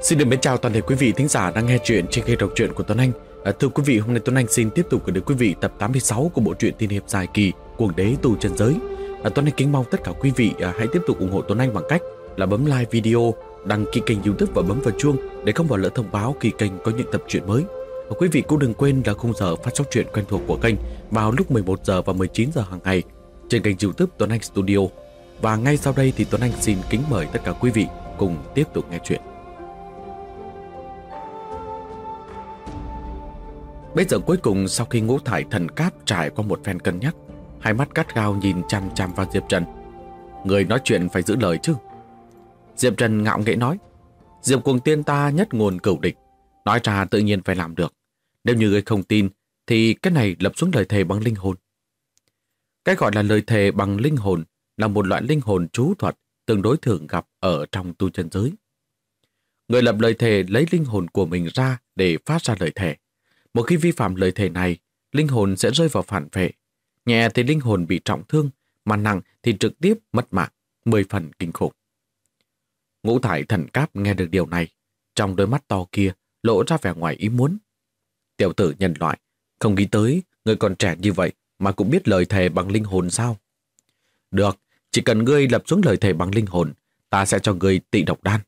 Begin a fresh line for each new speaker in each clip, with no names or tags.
Xin được mến chào toàn thể quý vị thính giả đang nghe chuyện trên kênh đọc truyện của Tuấn Anh. Thưa quý vị, hôm nay Tuấn Anh xin tiếp tục gửi đến quý vị tập 86 của bộ truyện tiên hiệp dài kỳ Cuồng đế tu chân giới. Tuấn Anh kính mong tất cả quý vị hãy tiếp tục ủng hộ Tuấn Anh bằng cách là bấm like video, đăng ký kênh YouTube và bấm vào chuông để không bỏ lỡ thông báo khi kênh có những tập truyện mới. Quý vị cũng đừng quên là khung giờ phát sóng truyện quen thuộc của kênh vào lúc 11 giờ và 19 giờ hàng ngày trên kênh YouTube Tuấn Anh Studio. Và ngay sau đây thì Tuấn Anh xin kính mời tất cả quý vị cùng tiếp tục nghe chuyện. Bây giờ cuối cùng, sau khi Ngũ Thải Thần Cáp trải qua một phen cân nhắc, hai mắt gắt gao nhìn chằm chằm vào Diệp Trần. Người nói chuyện phải giữ lời chứ. Diệp Trần ngạo nghễ nói, Diệp Cuồng Tiên ta nhất ngôn cửu địch, nói ra tự nhiên phải làm được. Nếu như người không tin thì cái này lập xuống lời thề bằng linh hồn. Cái gọi là lời thề bằng linh hồn là một loại linh hồn trú thuật tương đối thường gặp ở trong tu chân giới. Người lập lời thề lấy linh hồn của mình ra để phát ra lời thề. Một khi vi phạm lời thề này, linh hồn sẽ rơi vào phản vệ. Nhẹ thì linh hồn bị trọng thương, mà nặng thì trực tiếp mất mạng, 10 phần kinh khủng. Ngũ Thải Thần Cáp nghe được điều này, trong đôi mắt to kia lộ ra vẻ ngoài ý muốn. Tiểu tử nhân loại, không nghĩ tới người còn trẻ như vậy mà cũng biết lời thề bằng linh hồn sao? Được, chỉ cần ngươi lập xuống lời thề bằng linh hồn, ta sẽ cho ngươi Tị Độc Đan.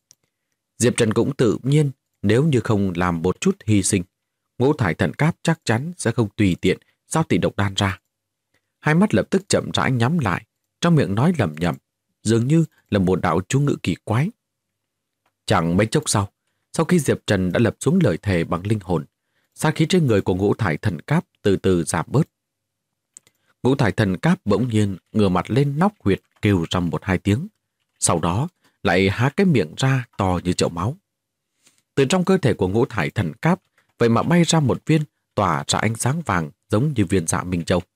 Diệp Trần cũng tự nhiên, nếu như không làm một chút hy sinh, Ngũ Thải Thần Cáp chắc chắn sẽ không tùy tiện giao Tị Độc Đan ra. Hai mắt lập tức chậm rãi nhắm lại, trong miệng nói lẩm nhẩm, dường như là một đạo chú ngữ kỳ quái. Chẳng mấy chốc sau khi Diệp Trần đã lập xuống lời thề bằng linh hồn, sát khí trên người của Ngũ Thải Thần Cáp từ từ giảm bớt. Ngũ Thải Thần Cáp bỗng nhiên ngửa mặt lên nóc huyệt kêu rầm 1-2 tiếng, sau đó lại há cái miệng ra to như chậu máu. Từ trong cơ thể của Ngũ Thải Thần Cáp vậy mà bay ra một viên tỏa ra ánh sáng vàng giống như viên Dạ Minh Châu.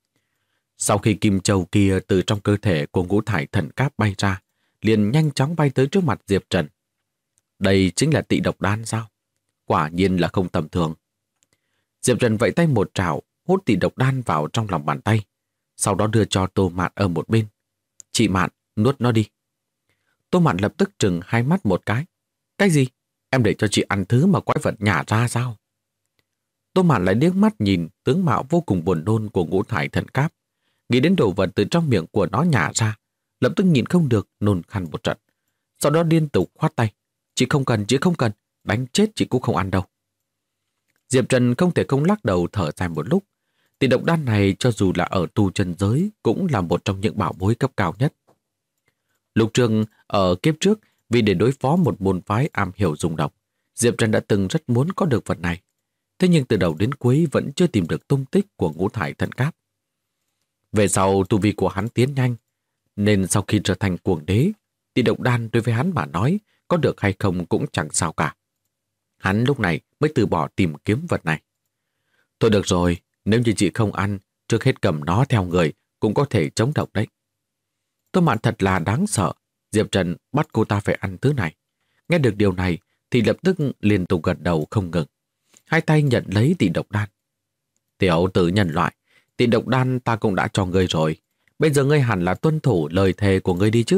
Sau khi kim châu kia từ trong cơ thể của Ngũ Thải Thần Cáp bay ra, liền nhanh chóng bay tới trước mặt Diệp Trần. Đây chính là Tị Độc Đan sao? Quả nhiên là không tầm thường. Diệp Trần vẫy tay một trảo, hút Tị Độc Đan vào trong lòng bàn tay, sau đó đưa cho Tô Mạn ở một bên. Chị Mạn, nuốt nó đi. Tô Mạn lập tức trừng hai mắt một cái. Cái gì? Em để cho chị ăn thứ mà quái vật nhả ra sao? Tô Mạn lại liếc mắt nhìn tướng mạo vô cùng buồn nôn của Ngũ Thải Thần Cáp, nghĩ đến đồ vật từ trong miệng của nó nhả ra, lập tức nhịn không được nôn khan một trận. Sau đó liên tục khoát tay. Chị không cần, đánh chết chị cũng không ăn đâu. Diệp Trần không thể không lắc đầu thở dài một lúc. Tị Độc Đan này cho dù là ở tu chân giới cũng là một trong những bảo bối cấp cao nhất. Lục Trường ở kiếp trước, vì để đối phó một môn phái am hiểu dùng độc, Diệp Trần đã từng rất muốn có được vật này. Thế nhưng từ đầu đến cuối vẫn chưa tìm được tung tích của Ngũ Thải Thần Cáp. Về sau tu vi của hắn tiến nhanh, nên sau khi trở thành cuồng đế, Tị Độc Đan đối với hắn mà nói có được hay không cũng chẳng sao cả. Hắn lúc này mới từ bỏ tìm kiếm vật này. Thôi được rồi, nếu như chị không ăn, trước hết cầm nó theo người cũng có thể chống độc đấy. Tô Mạn thật là đáng sợ. Diệp Trần bắt cô ta phải ăn thứ này. Nghe được điều này thì lập tức liên tục gật đầu không ngừng. Hai tay nhận lấy Tị Độc Đan. Tiểu tử nhân loại, Tị Độc Đan ta cũng đã cho ngươi rồi. Bây giờ ngươi hẳn là tuân thủ lời thề của ngươi đi chứ.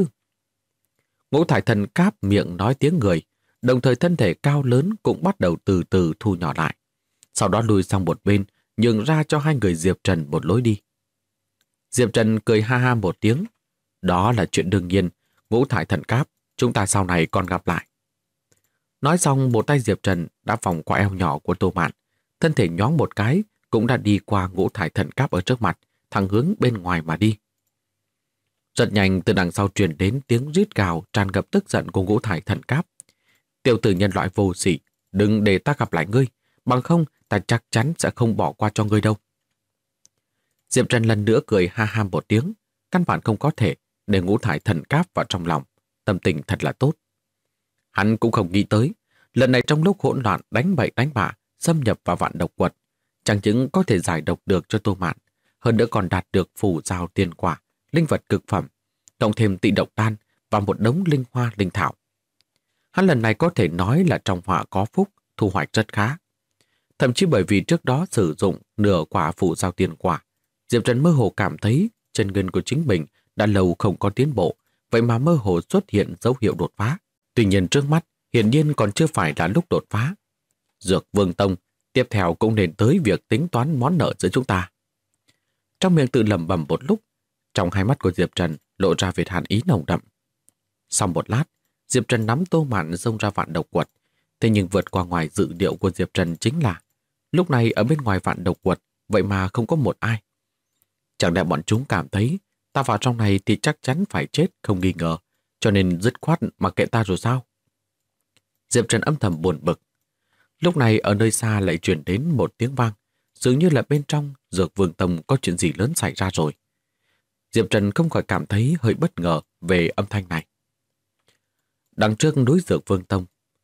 Ngũ Thải Thần Cáp miệng nói tiếng người, đồng thời thân thể cao lớn cũng bắt đầu từ từ thu nhỏ lại. Sau đó lùi sang một bên, nhường ra cho hai người Diệp Trần một lối đi. Diệp Trần cười ha ha một tiếng. Đó là chuyện đương nhiên. Ngũ Thải Thần Cáp, chúng ta sau này còn gặp lại. Nói xong, một tay Diệp Trần đã vòng qua eo nhỏ của Tô Mạn, thân thể nhoáng một cái cũng đã đi qua Ngũ Thải Thần Cáp ở trước mặt, thẳng hướng bên ngoài mà đi. Rất nhanh từ đằng sau truyền đến tiếng rít gào tràn ngập tức giận của Ngũ Thải Thần Cáp. Tiểu tử nhân loại vô sỉ, đừng để ta gặp lại ngươi, bằng không ta chắc chắn sẽ không bỏ qua cho ngươi đâu. Diệp Trần lần nữa cười ha ha một tiếng, căn bản không có thể để Ngũ Thải Thần Cáp vào trong lòng, tâm tình thật là tốt. Hắn cũng không nghĩ tới, lần này trong lúc hỗn loạn đánh bậy đánh bạ, xâm nhập vào vạn độc quật, chẳng những có thể giải độc được cho Tô Mạn, hơn nữa còn đạt được phù giao tiên quả, linh vật cực phẩm, cộng thêm Tị Độc Đan và một đống linh hoa linh thảo. Hắn lần này có thể nói là trong họa có phúc, thu hoạch rất khá. Thậm chí bởi vì trước đó sử dụng nửa quả phù giao tiên quả, Diệp Trần mơ hồ cảm thấy chân ngân của chính mình đã lâu không có tiến bộ, vậy mà mơ hồ xuất hiện dấu hiệu đột phá. Tuy nhiên trước mắt, hiển nhiên còn chưa phải là lúc đột phá. Dược Vương Tông tiếp theo cũng nên tới việc tính toán món nợ giữa chúng ta. Trong miệng tự lẩm bẩm một lúc, trong hai mắt của Diệp Trần lộ ra vệt hàn ý nồng đậm. Sau một lát, Diệp Trần nắm Tô Mạn xông ra vạn độc quật. Thế nhưng vượt qua ngoài dự liệu của Diệp Trần chính là lúc này ở bên ngoài vạn độc quật vậy mà không có một ai. Chẳng lẽ bọn chúng cảm thấy ta vào trong này thì chắc chắn phải chết không nghi ngờ, cho nên dứt khoát mặc kệ ta rồi sao? Diệp Trần âm thầm buồn bực. Lúc này ở nơi xa lại truyền đến một tiếng vang, dường như là bên trong Dược Vương Tông có chuyện gì lớn xảy ra rồi. Diệp Trần không khỏi cảm thấy hơi bất ngờ về âm thanh này. Đằng trước núi Dược Vương Tông,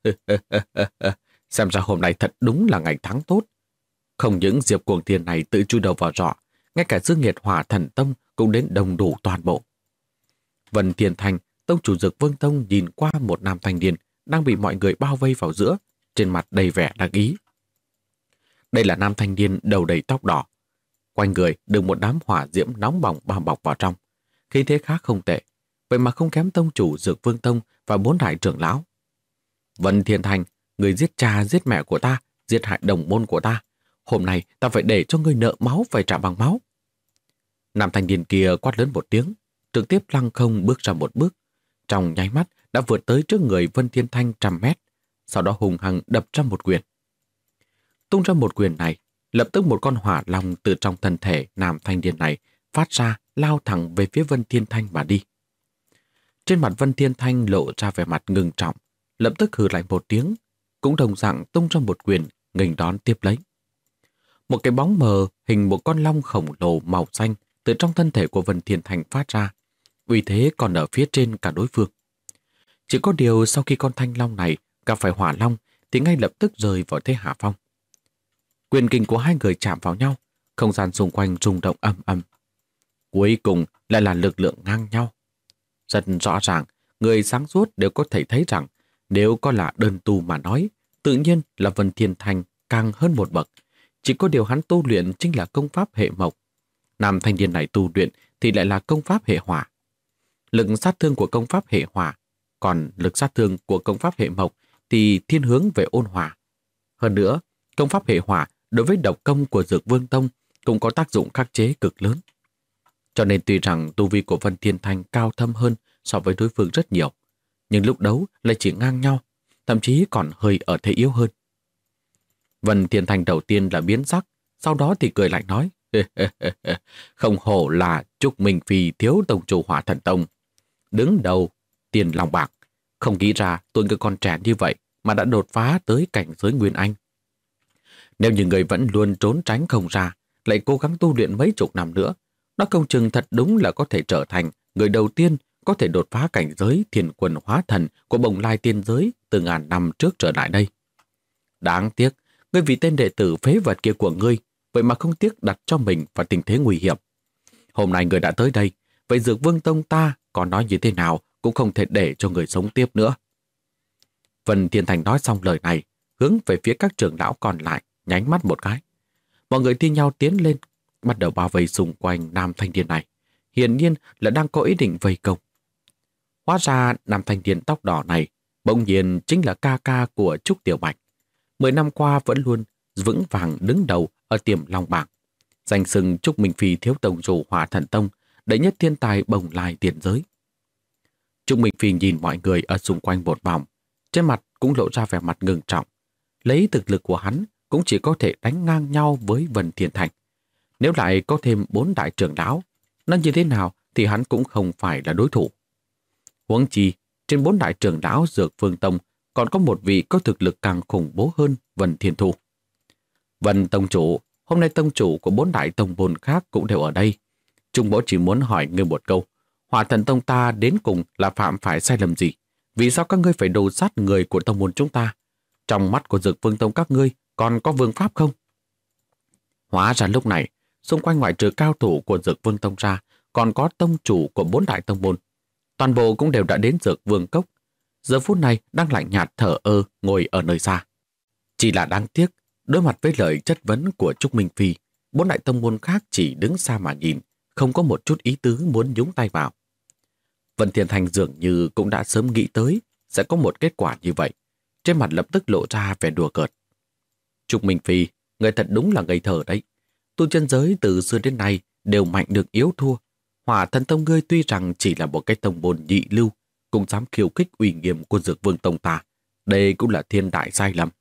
xem ra hôm nay thật đúng là ngày tháng tốt. Không những Diệp Cuồng Thiên này tự chui đầu vào rọ, ngay cả Dương Nghiệt Hỏa Thần Tông cũng đến đồng đủ toàn bộ. Vân Thiên Thành, tông chủ Dược Vương Tông nhìn qua một nam thanh niên đang bị mọi người bao vây vào giữa, trên mặt đầy vẻ đắc ý. Đây là nam thanh niên đầu đầy tóc đỏ. Quanh người được một đám hỏa diễm nóng bỏng bao bọc vào trong. Khí thế khác không tệ, vậy mà không kém tông chủ Dược Vương Tông và 4 đại trưởng lão. Vân Thiên Thành, người giết cha giết mẹ của ta, giết hại đồng môn của ta. Hôm nay ta phải để cho ngươi nợ máu phải trả bằng máu. Nam thanh niên kia quát lớn một tiếng, trực tiếp lăng không bước ra một bước. Trong nháy mắt đã vượt tới trước người Vân Thiên Thanh 100 mét, sau đó hùng hăng đập ra một quyền. Tung ra một quyền này, lập tức một con hỏa long từ trong thân thể nam thanh niên này phát ra, lao thẳng về phía Vân Thiên Thanh mà đi. Trên mặt Vân Thiên Thanh lộ ra vẻ mặt ngưng trọng, lập tức hừ lại một tiếng, cũng đồng dạng tung ra một quyền nghênh đón tiếp lấy. Một cái bóng mờ hình một con long khổng lồ màu xanh từ trong thân thể của Vân Thiên Thanh phát ra, uy thế còn ở phía trên cả đối phương. Chỉ có điều sau khi con thanh long này gặp phải hỏa long thì ngay lập tức rơi vào thế hạ phong. Quyền kình của hai người chạm vào nhau, không gian xung quanh rung động ầm ầm. Cuối cùng lại là lực lượng ngang nhau. Rất rõ ràng, người sáng suốt đều có thể thấy rằng nếu có là đơn tu mà nói, tự nhiên là Vân Thiên Thanh càng hơn một bậc. Chỉ có điều hắn tu luyện chính là công pháp hệ mộc. Nam thanh niên này tu luyện thì lại là công pháp hệ hỏa. Lực sát thương của công pháp hệ hỏa, còn lực sát thương của công pháp hệ mộc thì thiên hướng về ôn hòa. Hơn nữa, công pháp hệ hỏa đối với độc công của Dược Vương Tông cũng có tác dụng khắc chế cực lớn. Cho nên tuy rằng tu vi của Vân Thiên Thanh cao thâm hơn so với đối phương rất nhiều, nhưng lúc đấu lại chỉ ngang nhau, thậm chí còn hơi ở thế yếu hơn. Vân Thiên Thanh đầu tiên là biến sắc, sau đó thì cười lạnh nói, không hổ là Trúc Minh Phi thiếu tông chủ Hỏa Thần Tông. Đứng đầu, tiền lòng bạc, không nghĩ ra tôi người con trẻ như vậy mà đã đột phá tới cảnh giới Nguyên Anh. Nếu như người vẫn luôn trốn tránh không ra, lại cố gắng tu luyện mấy chục năm nữa, nó công chừng thật đúng là có thể trở thành người đầu tiên có thể đột phá cảnh giới Thiên Quân Hóa Thần của Bồng Lai tiên giới từ ngàn năm trước trở lại đây. Đáng tiếc, ngươi vì tên đệ tử phế vật kia của ngươi, vậy mà không tiếc đặt cho mình vào tình thế nguy hiểm. Hôm nay người đã tới đây, vậy Dược Vương Tông ta có nói như thế nào cũng không thể để cho người sống tiếp nữa. Vân Thiên Thành nói xong lời này, hướng về phía các trưởng lão còn lại, nhánh mắt một cái. Mọi người thi nhau tiến lên, bắt đầu bao vây xung quanh nam thanh niên này. Hiển nhiên là đang có ý định vây công. Hóa ra nam thanh niên tóc đỏ này bỗng nhiên chính là ca ca của Trúc Tiểu Bạch. 10 năm qua vẫn luôn vững vàng đứng đầu ở Tiềm Long bảng. Danh xưng Trúc Minh Phi thiếu tông chủ Hỏa Thần Tông, đệ nhất thiên tài Bồng Lai tiền giới. Trúc Minh Phi nhìn mọi người ở xung quanh một vòng, trên mặt cũng lộ ra vẻ mặt ngưng trọng. Lấy thực lực của hắn cũng chỉ có thể đánh ngang nhau với Vân Thiên Thành. Nếu lại có thêm 4 đại trưởng lão, nó như thế nào thì hắn cũng không phải là đối thủ. Huống chi, trên 4 đại trưởng lão Dược Vương Tông còn có một vị có thực lực càng khủng bố hơn Vân Thiên Thu. Vân Tông chủ, hôm nay tông chủ của 4 đại tông môn khác cũng đều ở đây. Trung Bố chỉ muốn hỏi ngươi một câu, Hỏa Thần Tông ta đến cùng là phạm phải sai lầm gì? Vì sao các ngươi phải đồ sát người của tông môn chúng ta? Trong mắt của Dược Vương Tông các ngươi còn có vương pháp không? Hóa ra lúc này, xung quanh ngoại trừ cao thủ của Dược Vương Tông ra, còn có tông chủ của 4 đại tông môn. Toàn bộ cũng đều đã đến Dược Vương Cốc. Giờ phút này đang lạnh nhạt thở ơ ngồi ở nơi xa. Chỉ là đáng tiếc, đối mặt với lời chất vấn của Trúc Minh Phi, 4 đại tông môn khác chỉ đứng xa mà nhìn, không có một chút ý tứ muốn nhúng tay vào. Vân Thiên Thành dường như cũng đã sớm nghĩ tới sẽ có một kết quả như vậy, trên mặt lập tức lộ ra vẻ đùa cợt. Trúc Minh Phi, người thật đúng là ngây thơ đấy. Tu chân giới từ xưa đến nay đều mạnh được yếu thua. Hỏa Thần Tông ngươi tuy rằng chỉ là một cái tông môn nhị lưu, cũng dám khiêu khích uy nghiêm của Dược Vương Tông ta. Đây cũng là thiên đại sai lầm.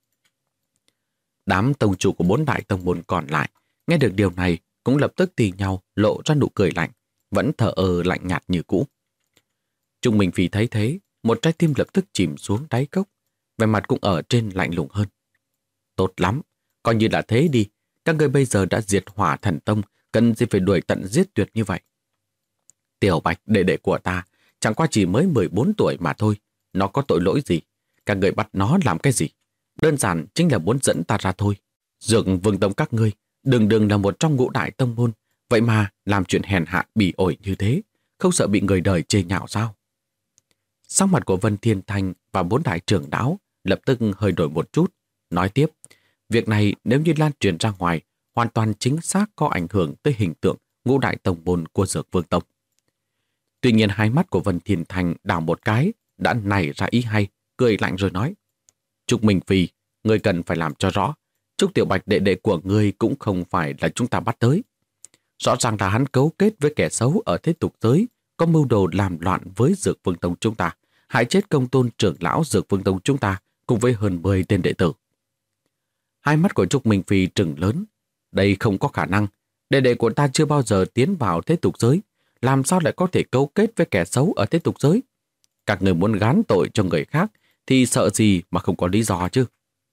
Đám tông chủ của 4 đại tông môn còn lại nghe được điều này cũng lập tức tì nhau lộ ra nụ cười lạnh, vẫn thờ ơ lạnh nhạt như cũ. Trung Minh Phi thấy thế, một trái tim lập tức chìm xuống đáy cốc, vẻ mặt cũng ở trên lạnh lùng hơn. Tốt lắm, coi như là thế đi, các ngươi bây giờ đã diệt Hỏa Thần Tông, cần gì phải đuổi tận giết tuyệt như vậy. Tiểu Bạch, đệ đệ của ta, chẳng qua chỉ mới 14 tuổi mà thôi, nó có tội lỗi gì? Các ngươi bắt nó làm cái gì? Đơn giản chính là muốn dẫn ta ra thôi. Dược Vương Tông các ngươi, đừng là một trong 5 đại tông môn, vậy mà làm chuyện hèn hạ bỉ ổi như thế, không sợ bị người đời chê nhạo sao? Sắc mặt của Vân Thiên Thanh và 4 đại trưởng lão lập tức hơi đổi một chút, nói tiếp, việc này nếu như lan truyền ra ngoài, hoàn toàn chính xác có ảnh hưởng tới hình tượng 5 đại tông môn của Dược Vương Tông. Tuy nhiên hai mắt của Vân Thiên Thanh đảo một cái, đã nảy ra ý hay, cười lạnh rồi nói, Trúc Minh Phi, ngươi cần phải làm cho rõ, Trúc Tiểu Bạch đệ đệ của ngươi cũng không phải là chúng ta bắt tới. Rõ ràng là hắn cấu kết với kẻ xấu ở thế tục giới, có mưu đồ làm loạn với Dược Vương Tông chúng ta, hại chết công tôn trưởng lão Dược Vương Tông chúng ta, cùng với hơn 10 tên đệ tử. Hai mắt của Trúc Minh Phi trừng lớn. Đây không có khả năng. Đệ đệ của ta chưa bao giờ tiến vào thế tục giới. Làm sao lại có thể cấu kết với kẻ xấu ở thế tục giới? Các người muốn gán tội cho người khác thì sợ gì mà không có lý do chứ?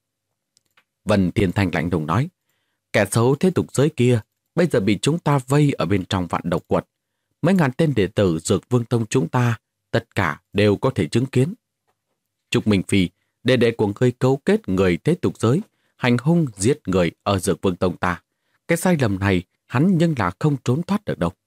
Vân Thiên Thanh lạnh lùng nói, kẻ xấu thế tục giới kia bây giờ bị chúng ta vây ở bên trong Vạn Độc Quật. Mấy ngàn tên đệ tử Dược Vương Tông chúng ta tất cả đều có thể chứng kiến. Trúc Minh Phi, đệ đệ của ngươi cấu kết người thế tục giới, hành hung giết người ở Dược Vương Tông ta. Cái sai lầm này hắn nhưng là không trốn thoát được đâu.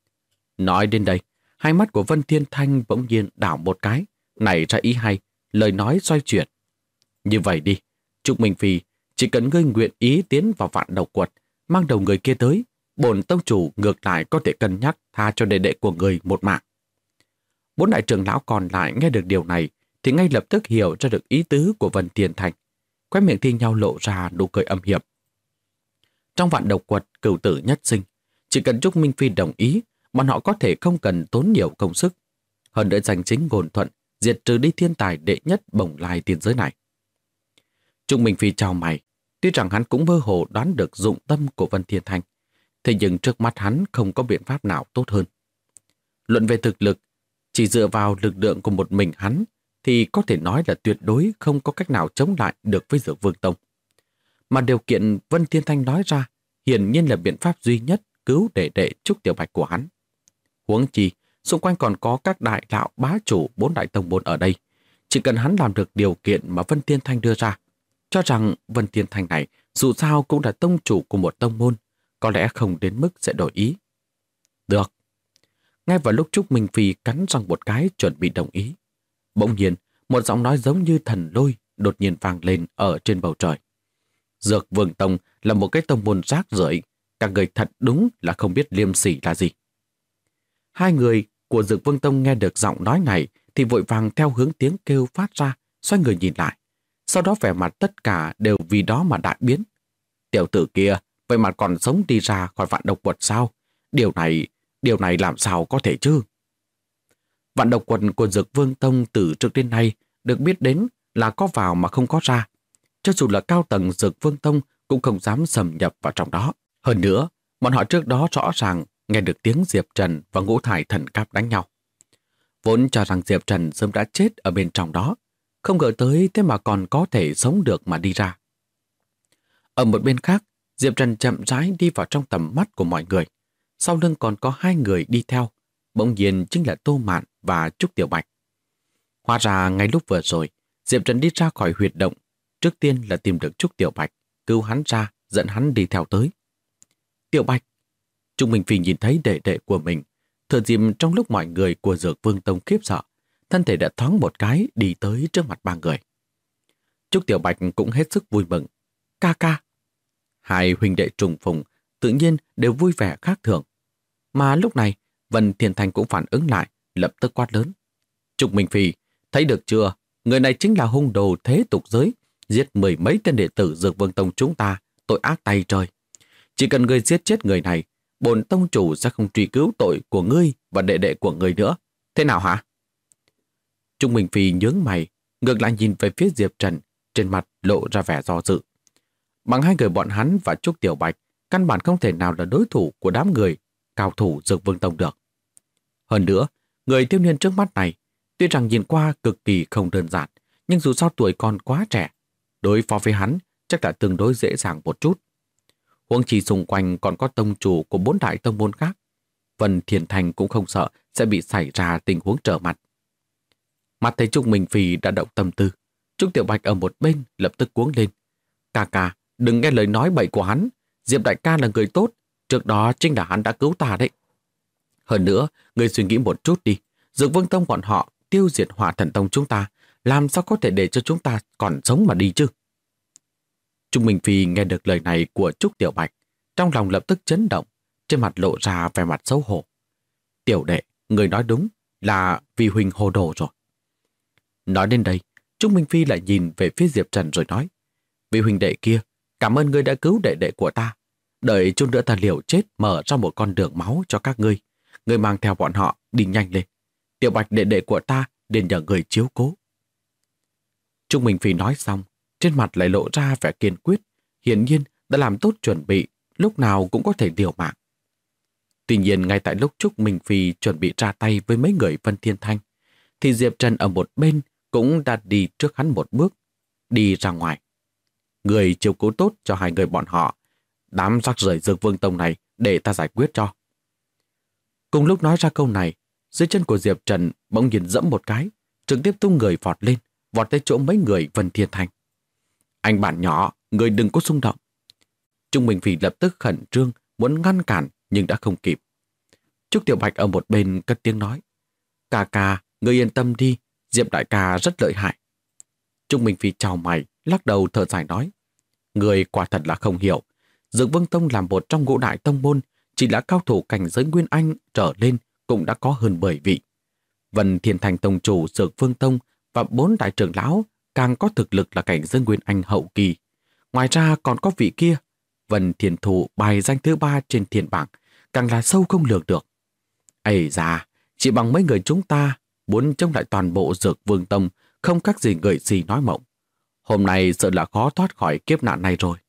Nói đến đây, hai mắt của Vân Thiên Thanh bỗng nhiên đảo một cái, nảy ra ý hay, lời nói xoay chuyển. Như vậy đi, Trúc Minh Phi, chỉ cần ngươi nguyện ý tiến vào Vạn Độc Quật, mang đầu người kia tới, bổn tông chủ ngược lại có thể cân nhắc tha cho đệ đệ của người một mạng. 4 đại trưởng lão còn lại nghe được điều này thì ngay lập tức hiểu ra được ý tứ của Vân Thiên Thanh. Khóe miệng thi nhau lộ ra nụ cười âm hiểm. Trong Vạn Độc Quật cửu tử nhất sinh, chỉ cần Trúc Minh Phi đồng ý, bọn họ có thể không cần tốn nhiều công sức. Hơn nữa giành chính ngôn thuận, diệt trừ đi thiên tài đệ nhất bồng lai tiên giới này. Trúc Minh Phi chào mày, tuy rằng hắn cũng mơ hồ đoán được dụng tâm của Vân Thiên Thanh, thế nhưng trước mắt hắn không có biện pháp nào tốt hơn. Luận về thực lực, chỉ dựa vào lực lượng của một mình hắn thì có thể nói là tuyệt đối không có cách nào chống lại được với Dược Vương Tông. Mà điều kiện Vân Thiên Thanh nói ra hiển nhiên là biện pháp duy nhất cứu đệ đệ Trúc Tiểu Bạch của hắn. Huống chi, xung quanh còn có các đại đạo bá chủ 4 đại tông môn ở đây. Chỉ cần hắn làm được điều kiện mà Vân Thiên Thanh đưa ra, cho rằng Vân Thiên Thanh này dù sao cũng là tông chủ của một tông môn, có lẽ không đến mức sẽ đổi ý. Được. Ngay vào lúc Trúc Minh Phi cắn răng một cái chuẩn bị đồng ý, bỗng nhiên, một giọng nói giống như thần lôi đột nhiên vang lên ở trên bầu trời. Dược Vương Tông là một cái tông môn rác rưởi, các người thật đúng là không biết liêm sỉ là gì. Hai người của Dược Vương Tông nghe được giọng nói này thì vội vàng theo hướng tiếng kêu phát ra, xoay người nhìn lại. Sau đó vẻ mặt tất cả đều vì đó mà đại biến. Tiểu tử kia, vậy mà còn sống đi ra khỏi Vạn Độc Quật sao? Điều này làm sao có thể chứ? Vạn Độc Quật của Dược Vương Tông từ trước đến nay được biết đến là có vào mà không có ra. Cho dù là cao tầng Dược Vương Tông cũng không dám xâm nhập vào trong đó. Hơn nữa, bọn họ trước đó rõ ràng nghe được tiếng Diệp Trần và Ngũ Thải Thần Cáp đánh nhau. Vốn cho rằng Diệp Trần sớm đã chết ở bên trong đó, không ngờ tới thế mà còn có thể sống được mà đi ra. Ở một bên khác, Diệp Trần chậm rãi đi vào trong tầm mắt của mọi người. Sau lưng còn có 2 người đi theo, bỗng nhiên chính là Tô Mạn và Trúc Tiểu Bạch. Hóa ra ngay lúc vừa rồi, Diệp Trần đi ra khỏi huyệt động, trước tiên là tìm được Trúc Tiểu Bạch, cứu hắn ra, dẫn hắn đi theo tới. Tiểu Bạch! Trúc Minh Phi nhìn thấy đệ đệ của mình, thừa dịp trong lúc mọi người của Dược Vương Tông khiếp sợ, thân thể đã thoáng một cái đi tới trước mặt 3 người. Trúc Tiểu Bạch cũng hết sức vui mừng. Ca ca! Hai huynh đệ trùng phùng tự nhiên đều vui vẻ khác thường. Mà lúc này, Vân Thiên Thanh cũng phản ứng lại, lập tức quát lớn. Trúc Minh Phi, thấy được chưa? Người này chính là hung đồ thế tục giới, giết mười mấy tên đệ tử Dược Vương Tông chúng ta, tội ác tay trời. Chỉ cần ngươi giết chết người này, bổn tông chủ sẽ không truy cứu tội của ngươi và đệ đệ của ngươi nữa. Thế nào hả? Trung Minh Phi nhướng mày, ngược lại nhìn về phía Diệp Trần, trên mặt lộ ra vẻ do dự. Bằng hai người bọn hắn và Trúc Tiểu Bạch, căn bản không thể nào là đối thủ của đám người cao thủ Dược Vương Tông được. Hơn nữa, người thiếu niên trước mắt này, tuy rằng nhìn qua cực kỳ không đơn giản, nhưng dù sao tuổi còn quá trẻ, đối phó với hắn chắc là tương đối dễ dàng một chút. Huống chi xung quanh còn có tông chủ của 4 đại tông môn khác. Vân Thiên Thành cũng không sợ sẽ bị xảy ra tình huống trở mặt. Mặt thấy Trúc Minh Phi đã động tâm tư, Trúc Tiểu Bạch ở một bên lập tức cuống lên. Ca ca, đừng nghe lời nói bậy của hắn. Diệp đại ca là người tốt, trước đó chính là hắn đã cứu ta đấy. Hơn nữa, người suy nghĩ một chút đi. Dược Vương Tông bọn họ tiêu diệt Hỏa Thần Tông chúng ta, làm sao có thể để cho chúng ta còn sống mà đi chứ? Trung Minh Phi nghe được lời này của Trúc Tiểu Bạch, trong lòng lập tức chấn động, trên mặt lộ ra vẻ mặt xấu hổ. Tiểu đệ, người nói đúng, là vì huynh hồ đồ rồi. Nói đến đây, Trung Minh Phi lại nhìn về phía Diệp Trần rồi nói, vị huynh đệ kia, cảm ơn ngươi đã cứu đệ đệ của ta. Đợi chút nữa ta liều chết mở ra một con đường máu cho các ngươi. Ngươi mang theo bọn họ đi nhanh lên. Tiểu Bạch đệ đệ của ta nên nhờ người chiếu cố. Trung Minh Phi nói xong, trên mặt lại lộ ra vẻ kiên quyết, hiển nhiên đã làm tốt chuẩn bị, lúc nào cũng có thể liều mạng. Tuy nhiên ngay tại lúc Trúc Minh Phi chuẩn bị ra tay với mấy người Vân Thiên Thanh, thì Diệp Trần ở một bên cũng đã đi trước hắn một bước, đi ra ngoài. Người chiếu cố tốt cho hai người bọn họ, đám rác rưởi Dược Vương Tông này để ta giải quyết cho. Cùng lúc nói ra câu này, dưới chân của Diệp Trần bỗng nhiên dẫm một cái, trực tiếp tung người vọt lên, vọt tới chỗ mấy người Vân Thiên Thanh. Anh bạn nhỏ, người đừng có xung động. Trung Minh Phi lập tức khẩn trương, muốn ngăn cản nhưng đã không kịp. Trúc Tiểu Bạch ở một bên cất tiếng nói, ca ca, người yên tâm đi, Diệp đại ca rất lợi hại. Trung Minh Phi chào mày, lắc đầu thở dài nói, người quả thật là không hiểu. Dược Vương Tông làm một trong ngũ đại tông môn, chỉ là cao thủ cảnh giới Nguyên Anh trở lên cũng đã có hơn 10 vị. Vân Thiên Thành tông chủ Dược Vương Tông và 4 đại trưởng lão càng có thực lực là cảnh giới Nguyên Anh hậu kỳ. Ngoài ra còn có vị kia, Vân Thiên Thụ bài danh thứ 3 trên thiên bảng, càng là sâu không lường được. Ây da, chỉ bằng mấy người chúng ta muốn chống lại toàn bộ Dược Vương Tông, không khác gì người gì nói mộng. Hôm nay sợ là khó thoát khỏi kiếp nạn này rồi.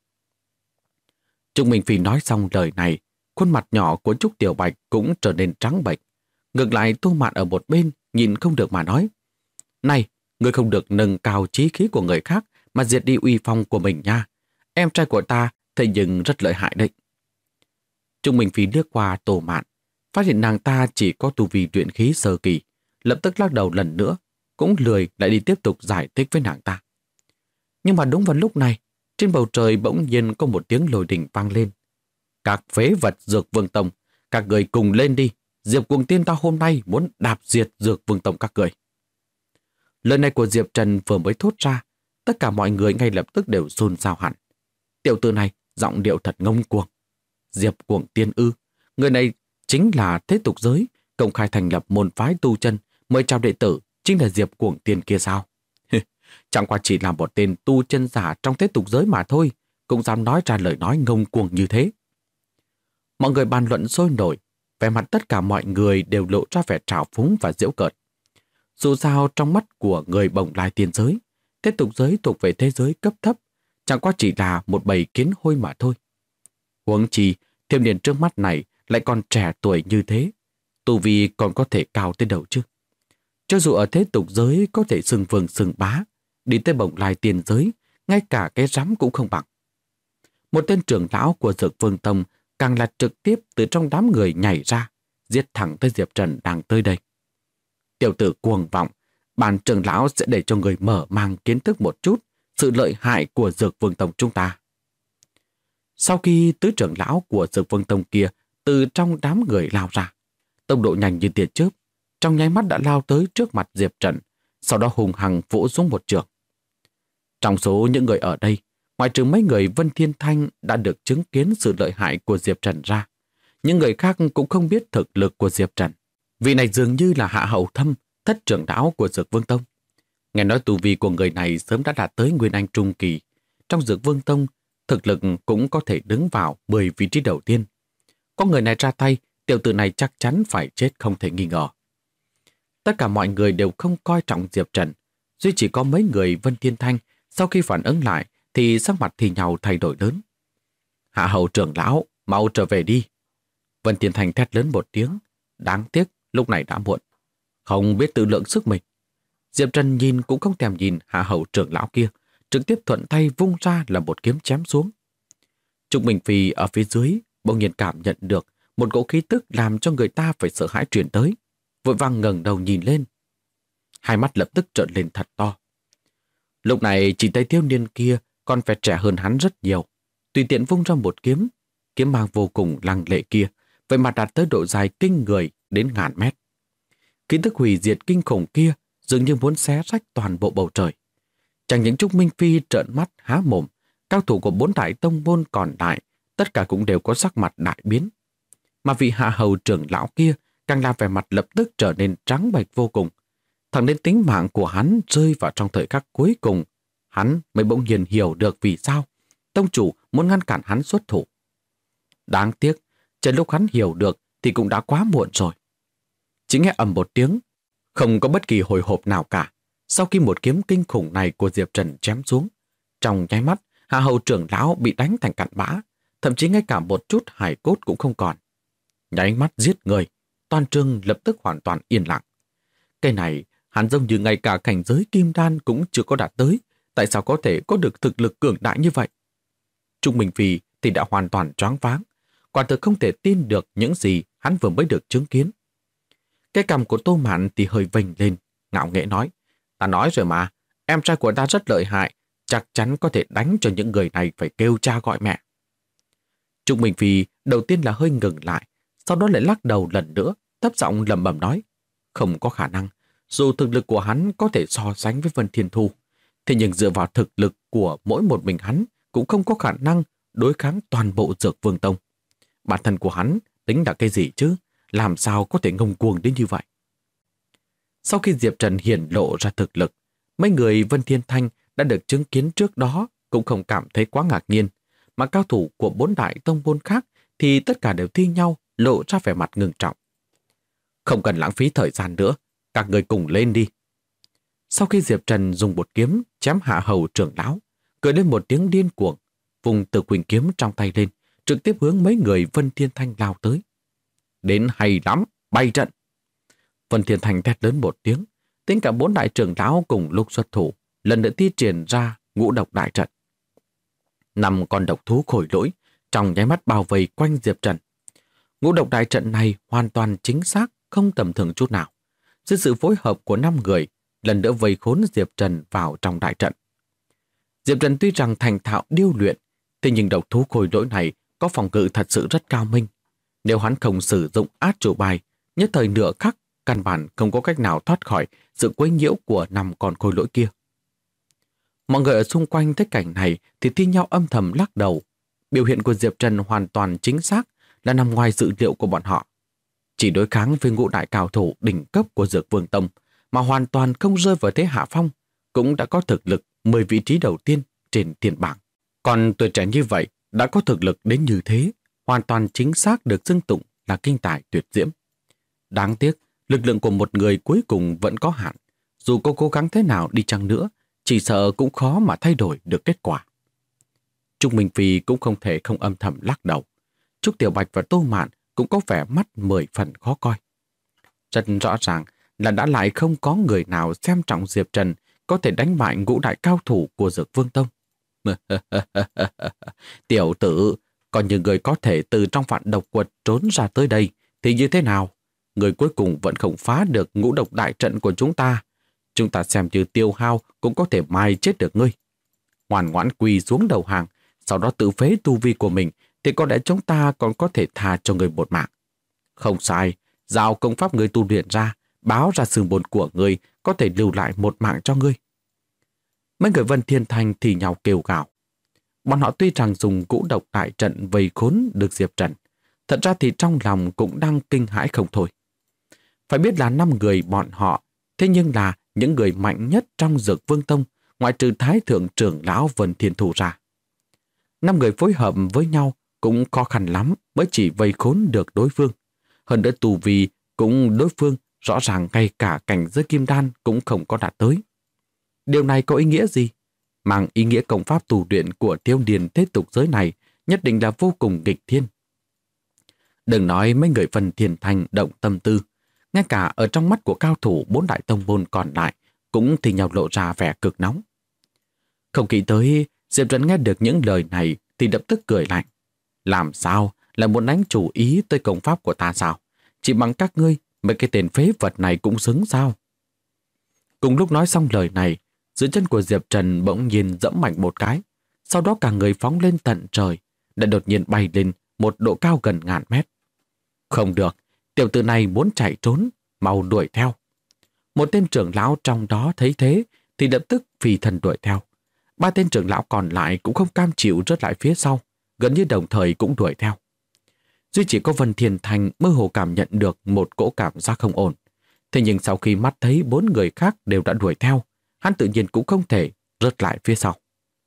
Trung Minh Phi nói xong lời này, khuôn mặt nhỏ của Trúc Tiểu Bạch cũng trở nên trắng bệch. Ngược lại Tô Mạn ở một bên nhìn không được mà nói, này, ngươi không được nâng cao chí khí của người khác mà diệt đi uy phong của mình nha. Em trai của ta thấy nhưng rất lợi hại đấy. Trung Minh Phi liếc qua Tô Mạn, phát hiện nàng ta chỉ có tu vi luyện khí sơ kỳ, lập tức lắc đầu lần nữa, cũng lười lại đi tiếp tục giải thích với nàng ta. Nhưng mà đúng vào lúc này, trên bầu trời bỗng nhiên có một tiếng lôi đình vang lên. Các phế vật Dược Vương Tông, các người cùng lên đi. Diệp Cuồng Tiên ta hôm nay muốn đạp diệt Dược Vương Tông các người. Lời này của Diệp Trần vừa mới thốt ra, tất cả mọi người ngay lập tức đều xôn xao hẳn. Tiểu tử này giọng điệu thật ngông cuồng. Diệp Cuồng Tiên ư? Người này chính là thế tục giới, công khai thành lập môn phái tu chân, mời chào đệ tử, chính là Diệp Cuồng Tiên kia sao? Chẳng qua chỉ là một tên tu chân giả trong thế tục giới mà thôi, cũng dám nói ra lời nói ngông cuồng như thế. Mọi người bàn luận sôi nổi, vẻ mặt tất cả mọi người đều lộ ra vẻ trào phúng và giễu cợt. Dù sao trong mắt của người bồng lai tiên giới, thế tục giới thuộc về thế giới cấp thấp, chẳng qua chỉ là một bầy kiến hôi mà thôi. Huống chi, thiếu niên trước mắt này lại còn trẻ tuổi như thế, tu vi còn có thể cao tới đâu chứ. Cho dù ở thế tục giới có thể xưng vương xưng bá, đi tới bồng lai tiên giới, ngay cả cái rắm cũng không bằng. Một tên trưởng lão của Dược Vương Tông càng là trực tiếp từ trong đám người nhảy ra, giết thẳng tới Diệp Trần đang tới đây. Tiểu tử cuồng vọng, bản trưởng lão sẽ để cho người mở mang kiến thức một chút sự lợi hại của Dược Vương Tông chúng ta. Sau khi tứ trưởng lão của Dược Vương Tông kia từ trong đám người lao ra, tốc độ nhanh như tia chớp, trong nháy mắt đã lao tới trước mặt Diệp Trần, sau đó hùng hăng vỗ xuống một trường. Trong số những người ở đây, ngoại trừ mấy người Vân Thiên Thanh đã được chứng kiến sự lợi hại của Diệp Trần ra, những người khác cũng không biết thực lực của Diệp Trần. Vị này dường như là Hạ Hầu Thâm, thất trưởng lão của Dược Vương Tông. Nghe nói tu vi của người này sớm đã đạt tới Nguyên Anh Trung Kỳ. Trong Dược Vương Tông, thực lực cũng có thể đứng vào 10 vị trí đầu tiên. Có người này ra tay, tiểu tử này chắc chắn phải chết không thể nghi ngờ. Tất cả mọi người đều không coi trọng Diệp Trần. Duy chỉ có mấy người Vân Thiên Thanh sau khi phản ứng lại thì sắc mặt thì nhau thay đổi lớn. Hạ hầu trưởng lão, mau trở về đi. Vân Thiên Thanh thét lớn một tiếng. Đáng tiếc, lúc này đã muộn. Không biết tự lượng sức mình. Diệp Trần nhìn cũng không thèm nhìn hạ hầu trưởng lão kia, trực tiếp thuận tay vung ra là một kiếm chém xuống. Trúc Minh Phi ở phía dưới bỗng nhiên cảm nhận được một cỗ khí tức làm cho người ta phải sợ hãi truyền tới, vội vàng ngẩng đầu nhìn lên. Hai mắt lập tức trợn lên thật to. Lúc này chỉ thấy thiếu niên kia còn phải trẻ hơn hắn rất nhiều, tùy tiện vung ra một kiếm, kiếm mang vô cùng lăng lệ kia, vậy mà đạt tới độ dài kinh người đến ngàn mét. Khí tức hủy diệt kinh khủng kia dường như muốn xé rách toàn bộ bầu trời. Chẳng những Trúc Minh Phi trợn mắt há mồm, cao thủ của 4 đại tông môn còn lại, tất cả cũng đều có sắc mặt đại biến. Mà vị hạ hầu trưởng lão kia càng làm vẻ mặt lập tức trở nên trắng bệch vô cùng. Thẳng đến tính mạng của hắn rơi vào trong thời khắc cuối cùng, hắn mới bỗng nhiên hiểu được vì sao tông chủ muốn ngăn cản hắn xuất thủ. Đáng tiếc, chờ lúc hắn hiểu được thì cũng đã quá muộn rồi. Chỉ nghe ầm một tiếng, không có bất kỳ hồi hộp nào cả. Sau khi một kiếm kinh khủng này của Diệp Trần chém xuống, trong nháy mắt, hạ hầu trưởng lão bị đánh thành cặn bã, thậm chí ngay cả một chút hài cốt cũng không còn. Nháy mắt giết người, toàn trường lập tức hoàn toàn yên lặng. Cái này, hắn giống như ngay cả cảnh giới kim đan cũng chưa có đạt tới, tại sao có thể có được thực lực cường đại như vậy? Trung Minh Phi thì đã hoàn toàn choáng váng, quả thực không thể tin được những gì hắn vừa mới được chứng kiến. Cái cằm của Tô Mạn thì hơi vênh lên, ngạo nghễ nói, ta nói rồi mà, em trai của ta rất lợi hại, chắc chắn có thể đánh cho những người này phải kêu cha gọi mẹ. Trung Minh Phi đầu tiên là hơi ngừng lại, sau đó lại lắc đầu lần nữa, thấp giọng lẩm bẩm nói, không có khả năng, dù thực lực của hắn có thể so sánh với Vân Thiên Thu, thế nhưng dựa vào thực lực của mỗi một mình hắn cũng không có khả năng đối kháng toàn bộ Dược Vương Tông. Bản thân của hắn tính là cái gì chứ, làm sao có thể ngông cuồng đến như vậy? Sau khi Diệp Trần hiển lộ ra thực lực, mấy người Vân Thiên Thanh đã được chứng kiến trước đó cũng không cảm thấy quá ngạc nhiên, mà cao thủ của 4 đại tông môn khác thì tất cả đều thi nhau lộ ra vẻ mặt ngưng trọng. Không cần lãng phí thời gian nữa, các người cùng lên đi. Sau khi Diệp Trần dùng một kiếm chém hạ hầu trưởng lão, cười lên một tiếng điên cuồng, vùng từ quỳnh kiếm trong tay lên, trực tiếp hướng mấy người Vân Thiên Thanh lao tới. Đến hay lắm, bay trận. Vân Thiên Thanh thét lớn một tiếng, tính cả 4 đại trưởng lão cùng lúc xuất thủ, lần nữa thi triển ra ngũ độc đại trận. 5 con độc thú khôi lỗi trong nháy mắt bao vây quanh Diệp Trần. Ngũ độc đại trận này hoàn toàn chính xác, không tầm thường chút nào. Dưới sự phối hợp của 5 người, lần nữa vây khốn Diệp Trần vào trong đại trận. Diệp Trần tuy rằng thành thạo điêu luyện, thế nhưng độc thú khôi lỗi này có phòng ngự thật sự rất cao minh. Nếu hắn không sử dụng át chủ bài, nhất thời nửa khắc, căn bản không có cách nào thoát khỏi sự quấy nhiễu của 5 con khôi lỗi kia. Mọi người ở xung quanh thấy cảnh này thì thi nhau âm thầm lắc đầu. Biểu hiện của Diệp Trần hoàn toàn chính xác, là nằm ngoài dự liệu của bọn họ. Chỉ đối kháng với ngũ đại cao thủ đỉnh cấp của Dược Vương Tông mà hoàn toàn không rơi vào thế hạ phong, cũng đã có thực lực 10 vị trí đầu tiên trên thiên bảng. Còn tuổi trẻ như vậy đã có thực lực đến như thế, hoàn toàn chính xác được xưng tụng là kinh tài tuyệt diễm. Đáng tiếc, lực lượng của một người cuối cùng vẫn có hạn. Dù cô cố gắng thế nào đi chăng nữa, chỉ sợ cũng khó mà thay đổi được kết quả. Trúc Minh Phi cũng không thể không âm thầm lắc đầu. Trúc Tiểu Bạch và Tô Mạn cũng có vẻ mắt 10 phần khó coi. Rất rõ ràng là đã lại không có người nào xem trọng Diệp Trần có thể đánh bại ngũ đại cao thủ của Dược Vương Tông. Tiểu tử, còn những người có thể từ trong vạn độc quật trốn ra tới đây thì như thế nào? Người cuối cùng vẫn không phá được ngũ độc đại trận của chúng ta. Chúng ta xem như tiêu hao cũng có thể mai chết được ngươi. Ngoan ngoãn quỳ xuống đầu hàng, sau đó tự phế tu vi của mình, thì có lẽ chúng ta còn có thể tha cho người một mạng. Không sai, giao công pháp người tu luyện ra, báo ra xương bồn của người có thể lưu lại một mạng cho ngươi. Mấy người Vân Thiên Thanh thì nhau kêu gào. Bọn họ tuy rằng dùng ngũ độc đại trận vây khốn được Diệp Trần, thật ra thì trong lòng cũng đang kinh hãi không thôi. Phải biết là 5 người bọn họ, thế nhưng là những người mạnh nhất trong Dược Vương Tông, ngoại trừ Thái Thượng trưởng lão Vân Thiên Thù ra. 5 người phối hợp với nhau cũng khó khăn lắm mới chỉ vây khốn được đối phương. Hơn nữa tù vi cũng đối phương rõ ràng ngay cả cảnh giới kim đan cũng không có đạt tới. Điều này có ý nghĩa gì? Mang ý nghĩa công pháp tu luyện của thiếu niên thế tục giới này nhất định là vô cùng nghịch thiên. Đừng nói mấy người Vân Thiên Thành động tâm tư, ngay cả ở trong mắt của cao thủ 4 đại tông môn còn lại cũng thì nhau lộ ra vẻ cực nóng. Không nghĩ tới, Diệp Trần nghe được những lời này thì lập tức cười lạnh. Làm sao là muốn đánh chủ ý tới công pháp của ta sao? Chỉ bằng các ngươi, mấy cái tên phế vật này cũng xứng sao? Cùng lúc nói xong lời này, dưới chân của Diệp Trần bỗng nhiên dẫm mạnh một cái, sau đó cả người phóng lên tận trời, đã đột nhiên bay lên một độ cao gần ngàn mét. Không được, tiểu tử này muốn chạy trốn, mau đuổi theo. Một tên trưởng lão trong đó thấy thế thì lập tức phi thân đuổi theo. 3 tên trưởng lão còn lại cũng không cam chịu rớt lại phía sau, gần như đồng thời cũng đuổi theo. Duy chỉ có Vân Thiên Thành mơ hồ cảm nhận được một cỗ cảm giác không ổn. Thế nhưng sau khi mắt thấy 4 người khác đều đã đuổi theo, hắn tự nhiên cũng không thể rớt lại phía sau.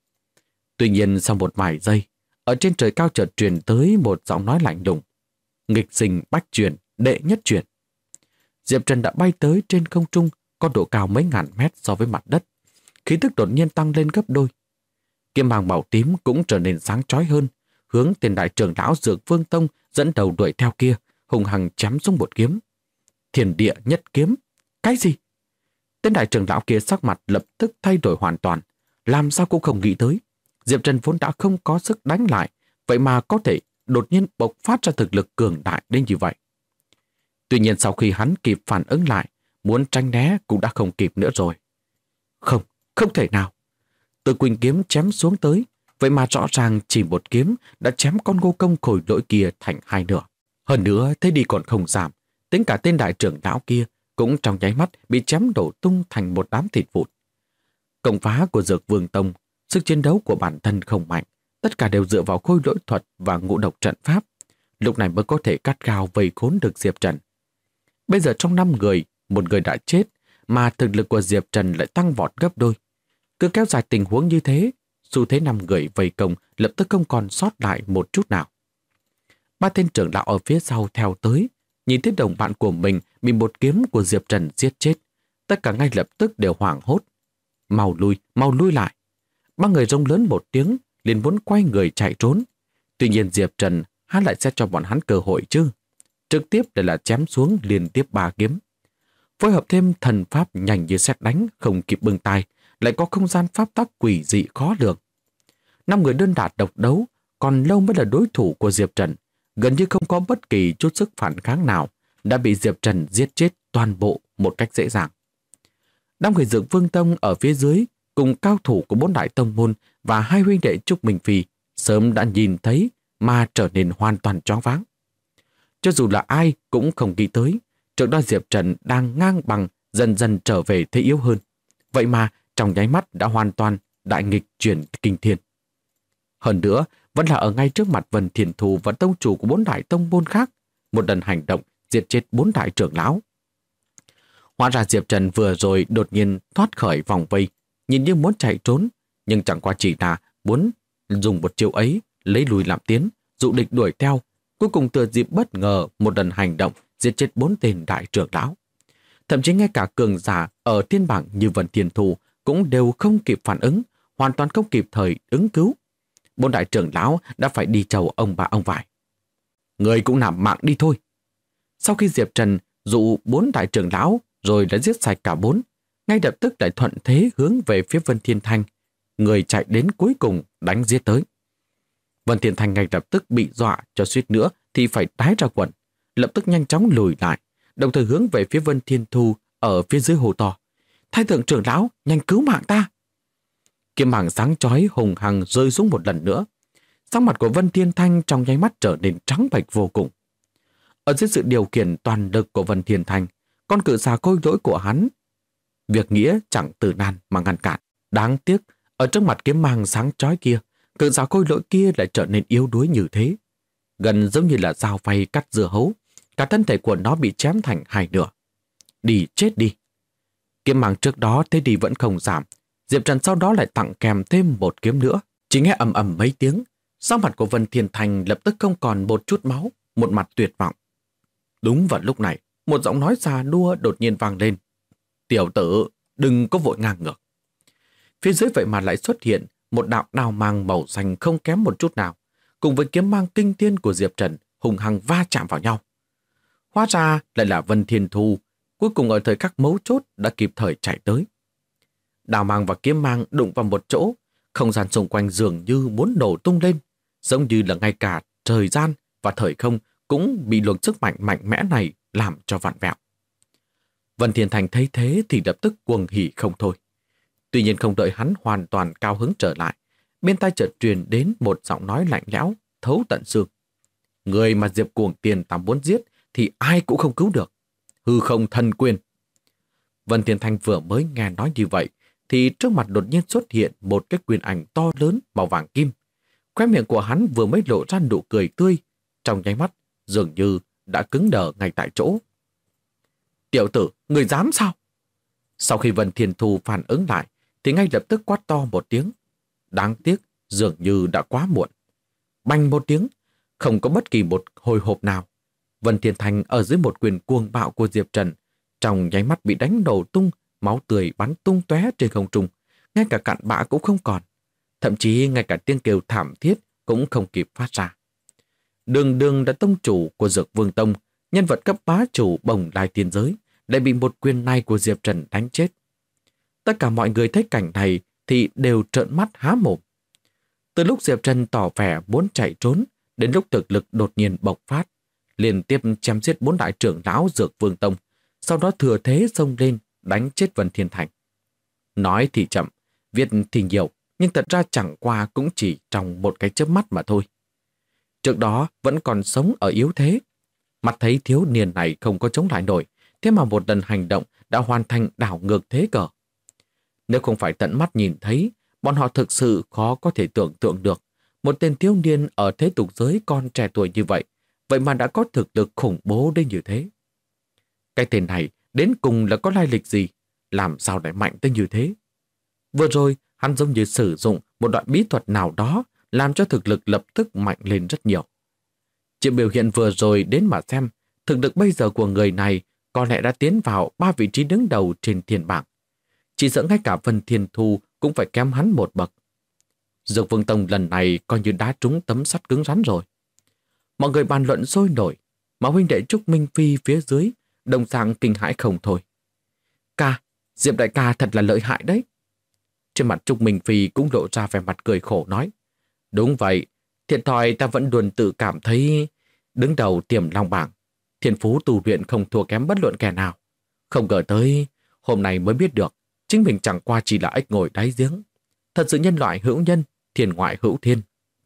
Tuy nhiên sau một vài giây, ở trên trời cao chợt truyền tới một giọng nói lạnh lùng. Nghịch sinh bách truyền, đệ nhất truyền. Diệp Trần đã bay tới trên không trung, có độ cao mấy ngàn mét so với mặt đất. Khí tức đột nhiên tăng lên gấp đôi. Kiếm mang màu tím cũng trở nên sáng chói hơn, hướng tên đại trưởng lão Dược Vương Tông dẫn đầu đuổi theo kia, hùng hăng chém xuống một kiếm. Thiên địa nhất kiếm. Cái gì? Tên đại trưởng lão kia sắc mặt lập tức thay đổi hoàn toàn, làm sao cũng không nghĩ tới. Diệp Trần vốn đã không có sức đánh lại, vậy mà có thể đột nhiên bộc phát ra thực lực cường đại đến như vậy. Tuy nhiên sau khi hắn kịp phản ứng lại, muốn tránh né cũng đã không kịp nữa rồi. Không thể nào. Từ quỳnh kiếm chém xuống tới, vậy mà rõ ràng chỉ một kiếm đã chém con ngô công khôi lỗi kia thành 2 nửa. Hơn nữa, thế đi còn không giảm, tính cả tên đại trưởng lão kia cũng trong nháy mắt bị chém đổ tung thành một đám thịt vụn. Công phá của Dược Vương Tông, sức chiến đấu của bản thân không mạnh, tất cả đều dựa vào khôi lỗi thuật và ngũ độc trận pháp, lúc này mới có thể cắt gao vây khốn được Diệp Trần. Bây giờ trong 5 người, 1 người đã chết, mà thực lực của Diệp Trần lại tăng vọt gấp đôi. Cứ kéo dài tình huống như thế, xu thế 5 người vây công lập tức không còn sót lại một chút nào. 3 tên trưởng lão ở phía sau theo tới, nhìn thấy đồng bạn của mình bị một kiếm của Diệp Trần giết chết, tất cả ngay lập tức đều hoảng hốt. Mau lui lại. 3 người rống lớn một tiếng, liền muốn quay người chạy trốn. Tuy nhiên Diệp Trần hắn lại sẽ cho bọn hắn cơ hội chứ. Trực tiếp để là chém xuống liên tiếp 3 kiếm. Phối hợp thêm thần pháp nhanh như sét đánh, không kịp bưng tay, lại có không gian pháp tắc quỷ dị khó lường. 5 người đơn đả độc đấu, còn lâu mới là đối thủ của Diệp Trần, gần như không có bất kỳ chút sức phản kháng nào, đã bị Diệp Trần giết chết toàn bộ một cách dễ dàng. Đám người Dược Vương Tông ở phía dưới, cùng cao thủ của 4 đại tông môn và 2 huynh đệ Trúc Minh Phi, sớm đã nhìn thấy mà trở nên hoàn toàn choáng váng. Cho dù là ai cũng không nghĩ tới, trước đó Diệp Trần đang ngang bằng dần dần trở về thế yếu hơn. Vậy mà trong nháy mắt đã hoàn toàn đại nghịch chuyển kinh thiên. Hơn nữa, vẫn là ở ngay trước mặt Vân Thiên Thù và tông chủ của 4 đại tông môn khác, một lần hành động diệt chết 4 đại trưởng lão. Hóa ra Diệp Trần vừa rồi đột nhiên thoát khỏi vòng vây, nhìn như muốn chạy trốn, nhưng chẳng qua chỉ là muốn dùng một chiêu ấy lấy lùi làm tiến, dụ địch đuổi theo, cuối cùng thừa dịp bất ngờ một lần hành động giết chết 4 tên đại trưởng lão. Thậm chí ngay cả cường giả ở thiên bảng như Vân Thiên Thù cũng đều không kịp phản ứng, hoàn toàn không kịp thời ứng cứu. 4 đại trưởng lão đã phải đi chầu ông bà ông vải. Người cũng nằm mạng đi thôi. Sau khi Diệp Trần dụ 4 đại trưởng lão rồi đã giết sạch cả 4, ngay lập tức lại thuận thế hướng về phía Vân Thiên Thanh, người chạy đến cuối cùng đánh giết tới. Vân Thiên Thanh ngay lập tức bị dọa cho suýt nữa thì phải đái ra quần, lập tức nhanh chóng lùi lại, đồng thời hướng về phía Vân Thiên Thu ở phía dưới hồ to. Thái thượng trưởng lão, nhanh cứu mạng ta! Kiếm mảng sáng chói hùng hằng rơi xuống một lần nữa. Sắc mặt của Vân Thiên Thanh trong nháy mắt trở nên trắng bệch vô cùng. Ở dưới sự điều khiển toàn lực của Vân Thiên Thanh, con cự xà khôi lỗi của hắn, việc nghĩa chẳng từ nan mà ngăn cản. Đáng tiếc, ở trước mặt kiếm mảng sáng chói kia, cự xà khôi lỗi kia lại trở nên yếu đuối như thế. Gần giống như là dao phay cắt dưa hấu, cả thân thể của nó bị chém thành 2 nửa. Đi chết đi! Kiếm mang trước đó thế đi vẫn không giảm. Diệp Trần sau đó lại tặng kèm thêm một kiếm nữa. Chỉ nghe ầm ầm mấy tiếng, sắc mặt của Vân Thiên Thành lập tức không còn một chút máu, một mặt tuyệt vọng. Đúng vào lúc này, một giọng nói già nua đột nhiên vang lên. Tiểu tử, đừng có vội ngang ngược. Phía dưới vậy mà lại xuất hiện một đạo đao mang màu xanh không kém một chút nào, cùng với kiếm mang kinh thiên của Diệp Trần hùng hăng va chạm vào nhau. Hóa ra lại là Vân Thiên Thu, cuối cùng ở thời khắc mấu chốt đã kịp thời chạy tới. Đao mang và kiếm mang đụng vào một chỗ, không gian xung quanh dường như muốn nổ tung lên, giống như là ngay cả thời gian và thời không cũng bị luồng sức mạnh mạnh mẽ này làm cho vặn vẹo. Vân Thiên Thành thấy thế thì lập tức cuồng hỉ không thôi. Tuy nhiên không đợi hắn hoàn toàn cao hứng trở lại, bên tai chợt truyền đến một giọng nói lạnh lẽo, thấu tận xương. Người mà Diệp Cuồng Tiền ta muốn giết thì ai cũng không cứu được. Hư không thần quyền. Vân Thiên Thành vừa mới nghe nói như vậy, thì trước mặt đột nhiên xuất hiện một cái quyền ảnh to lớn màu vàng kim. Khóe miệng của hắn vừa mới lộ ra nụ cười tươi, trong nháy mắt dường như đã cứng đờ ngay tại chỗ. Tiểu tử, người dám sao? Sau khi Vân Thiên Thu phản ứng lại, thì ngay lập tức quát to một tiếng. Đáng tiếc, dường như đã quá muộn. Bành một tiếng, không có bất kỳ một hồi hộp nào. Vân Thiên Thành ở dưới một quyền cuồng bạo của Diệp Trần, trong nháy mắt bị đánh nổ tung, máu tươi bắn tung tóe trên không trung, ngay cả cặn bã cũng không còn. Thậm chí ngay cả tiếng kêu thảm thiết cũng không kịp phát ra. Đường Đường là tông chủ của Dược Vương Tông, nhân vật cấp bá chủ Bồng Lai Tiên Giới, lại bị một quyền này của Diệp Trần đánh chết. Tất cả mọi người thấy cảnh này thì đều trợn mắt há mồm. Từ lúc Diệp Trần tỏ vẻ muốn chạy trốn, đến lúc thực lực đột nhiên bộc phát, liên tiếp chém giết 4 đại trưởng lão Dược Vương Tông, sau đó thừa thế xông lên đánh chết Vân Thiên Thành. Nói thì chậm, viết thì nhiều, nhưng thật ra chẳng qua cũng chỉ trong một cái chớp mắt mà thôi. Trước đó vẫn còn sống ở yếu thế, mặt thấy thiếu niên này không có chống lại nổi, thế mà một lần hành động đã hoàn thành đảo ngược thế cờ. Nếu không phải tận mắt nhìn thấy, bọn họ thực sự khó có thể tưởng tượng được một tên thiếu niên ở thế tục giới còn trẻ tuổi như vậy, vậy mà đã có thực lực khủng bố đến như thế. Cái tên này đến cùng là có lai lịch gì, làm sao lại mạnh tới như thế? Vừa rồi, hắn giống như sử dụng một đoạn bí thuật nào đó làm cho thực lực lập tức mạnh lên rất nhiều. Chỉ biểu hiện vừa rồi đến mà xem, thực lực bây giờ của người này có lẽ đã tiến vào 3 vị trí đứng đầu trên thiên bảng. Chỉ sợ ngay cả Vân Thiên Thu cũng phải kém hắn một bậc. Dược Vương Tông lần này coi như đá trúng tấm sắt cứng rắn rồi. Mọi người bàn luận sôi nổi, mà huynh đệ Trúc Minh Phi phía dưới đồng dạng kinh hãi không thôi. Ca, Diệp đại ca thật là lợi hại đấy. Trên mặt Trúc Minh Phi cũng lộ ra vẻ mặt cười khổ nói. Đúng vậy, thiệt thòi ta vẫn luôn tự cảm thấy đứng đầu Tiềm Long bảng. Thiên phú tu luyện không thua kém bất luận kẻ nào. Không ngờ tới, hôm nay mới biết được, chính mình chẳng qua chỉ là ếch ngồi đáy giếng. Thật sự nhân loại hữu nhân, thiên ngoại hữu thiên.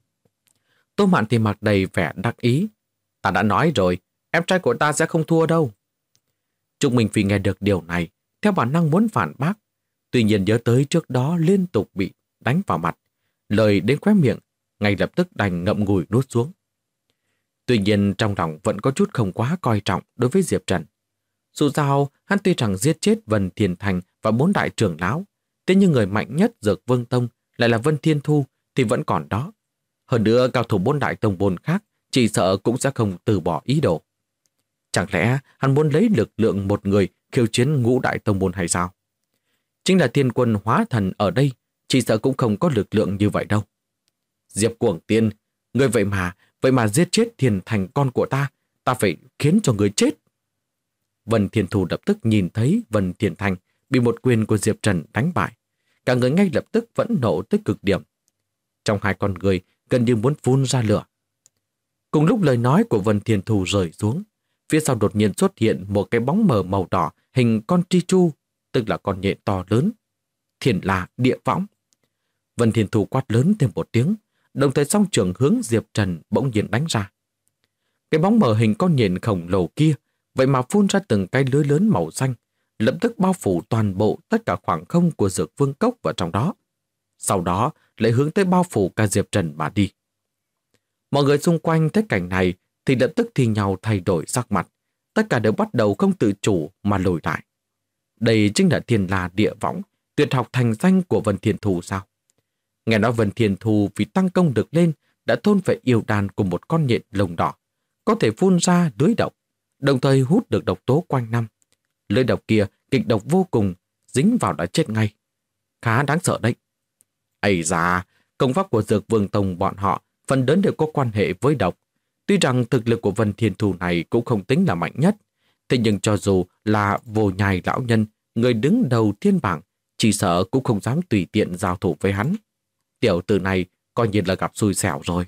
Tô Mạn thì mặt đầy vẻ đắc ý. Ta đã nói rồi, em trai của ta sẽ không thua đâu. Trúc Minh Phi nghe được điều này, theo bản năng muốn phản bác. Tuy nhiên nhớ tới trước đó liên tục bị đánh vào mặt, lời đến khóe miệng, ngay lập tức đành ngậm ngùi nuốt xuống. Tuy nhiên trong lòng vẫn có chút không quá coi trọng đối với Diệp Trần. Dù sao, hắn tuy rằng giết chết Vân Thiên Thành và 4 đại trưởng lão, thế nhưng người mạnh nhất Dược Vương Tông lại là Vân Thiên Thu thì vẫn còn đó. Hơn nữa, cao thủ 4 đại tông môn khác chỉ sợ cũng sẽ không từ bỏ ý đồ. Chẳng lẽ hắn muốn lấy lực lượng một người khiêu chiến ngũ đại tông môn hay sao? Chính là thiên quân hóa thần ở đây, chỉ sợ cũng không có lực lượng như vậy đâu. Diệp Cuồng Tiên, người vậy mà giết chết Thiên Thành con của ta phải khiến cho người chết. Vân Thiên Thu lập tức nhìn thấy Vân Thiên Thành bị một quyền của Diệp Trần đánh bại. Cả người ngay lập tức vẫn nộ tới cực điểm. Trong hai con người gần như muốn phun ra lửa. Cùng lúc lời nói của Vân Thiên Thu rơi xuống, phía sau đột nhiên xuất hiện một cái bóng mờ màu đỏ hình con tri chu, tức là con nhện to lớn. Thiên là địa võng. Vân Thiên Thu quát lớn thêm một tiếng, đồng thời song trường hướng Diệp Trần bỗng nhiên đánh ra. Cái bóng mờ hình con nhện khổng lồ kia vậy mà phun ra từng cái lưới lớn màu xanh, lập tức bao phủ toàn bộ tất cả khoảng không của Dược Vương Cốc vào trong đó. Sau đó lại hướng tới bao phủ cả Diệp Trần mà đi. Mọi người xung quanh thấy cảnh này thì lập tức thi nhau thay đổi sắc mặt. Tất cả đều bắt đầu không tự chủ mà lùi lại. Đây chính là thiên la địa võng, tuyệt học thành danh của Vân Thiên Thù sao? Nghe nói Vân Thiên Thù vì tăng công được lên đã thôn phệ yêu đàn của một con nhện lông đỏ, có thể phun ra lưới độc, đồng thời hút được độc tố quanh năm. Lưới độc kia kịch độc vô cùng, dính vào đã chết ngay. Khá đáng sợ đấy. Ây da, công pháp của Dược Vương Tông bọn họ phần lớn đều có quan hệ với độc. Tuy rằng thực lực của Vân Thiên Thù này cũng không tính là mạnh nhất, thế nhưng cho dù là Vô Nhai lão nhân, người đứng đầu thiên bảng, chỉ sợ cũng không dám tùy tiện giao thủ với hắn. Tiểu tử này coi như là gặp xui xẻo rồi.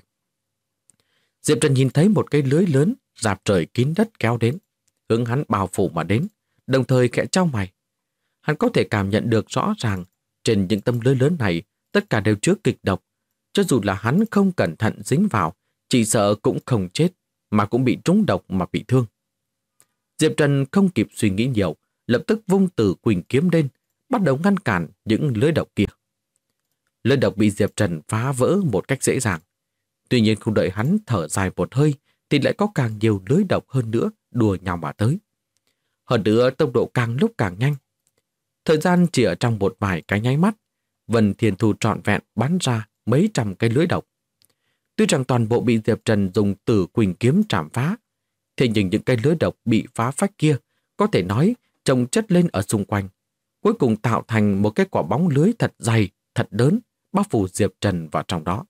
Diệp Trần nhìn thấy một cái lưới lớn rạp trời kín đất kéo đến, hướng hắn bao phủ mà đến, đồng thời khẽ chau mày. Hắn có thể cảm nhận được rõ ràng trên những tấm lưới lớn này tất cả đều chứa kịch độc. Cho dù là hắn không cẩn thận dính vào, chỉ sợ cũng không chết, mà cũng bị trúng độc mà bị thương. Diệp Trần không kịp suy nghĩ nhiều, lập tức vung Tử Quỳnh kiếm lên, bắt đầu ngăn cản những lưới độc kia. Lưới độc bị Diệp Trần phá vỡ một cách dễ dàng. Tuy nhiên không đợi hắn thở dài một hơi, thì lại có càng nhiều lưới độc hơn nữa đùa nhau mà tới. Hơn nữa tốc độ càng lúc càng nhanh. Thời gian chỉ ở trong một vài cái nháy mắt, Vân Thiên Thù trọn vẹn bắn ra mấy trăm cái lưới độc. Tuy rằng toàn bộ bị Diệp Trần dùng Tử Quỳnh kiếm trảm phá, thế nhưng những cái lưới độc bị phá phách kia có thể nói chồng chất lên ở xung quanh, cuối cùng tạo thành một cái quả bóng lưới thật dày, thật lớn, bao phủ Diệp Trần vào trong đó.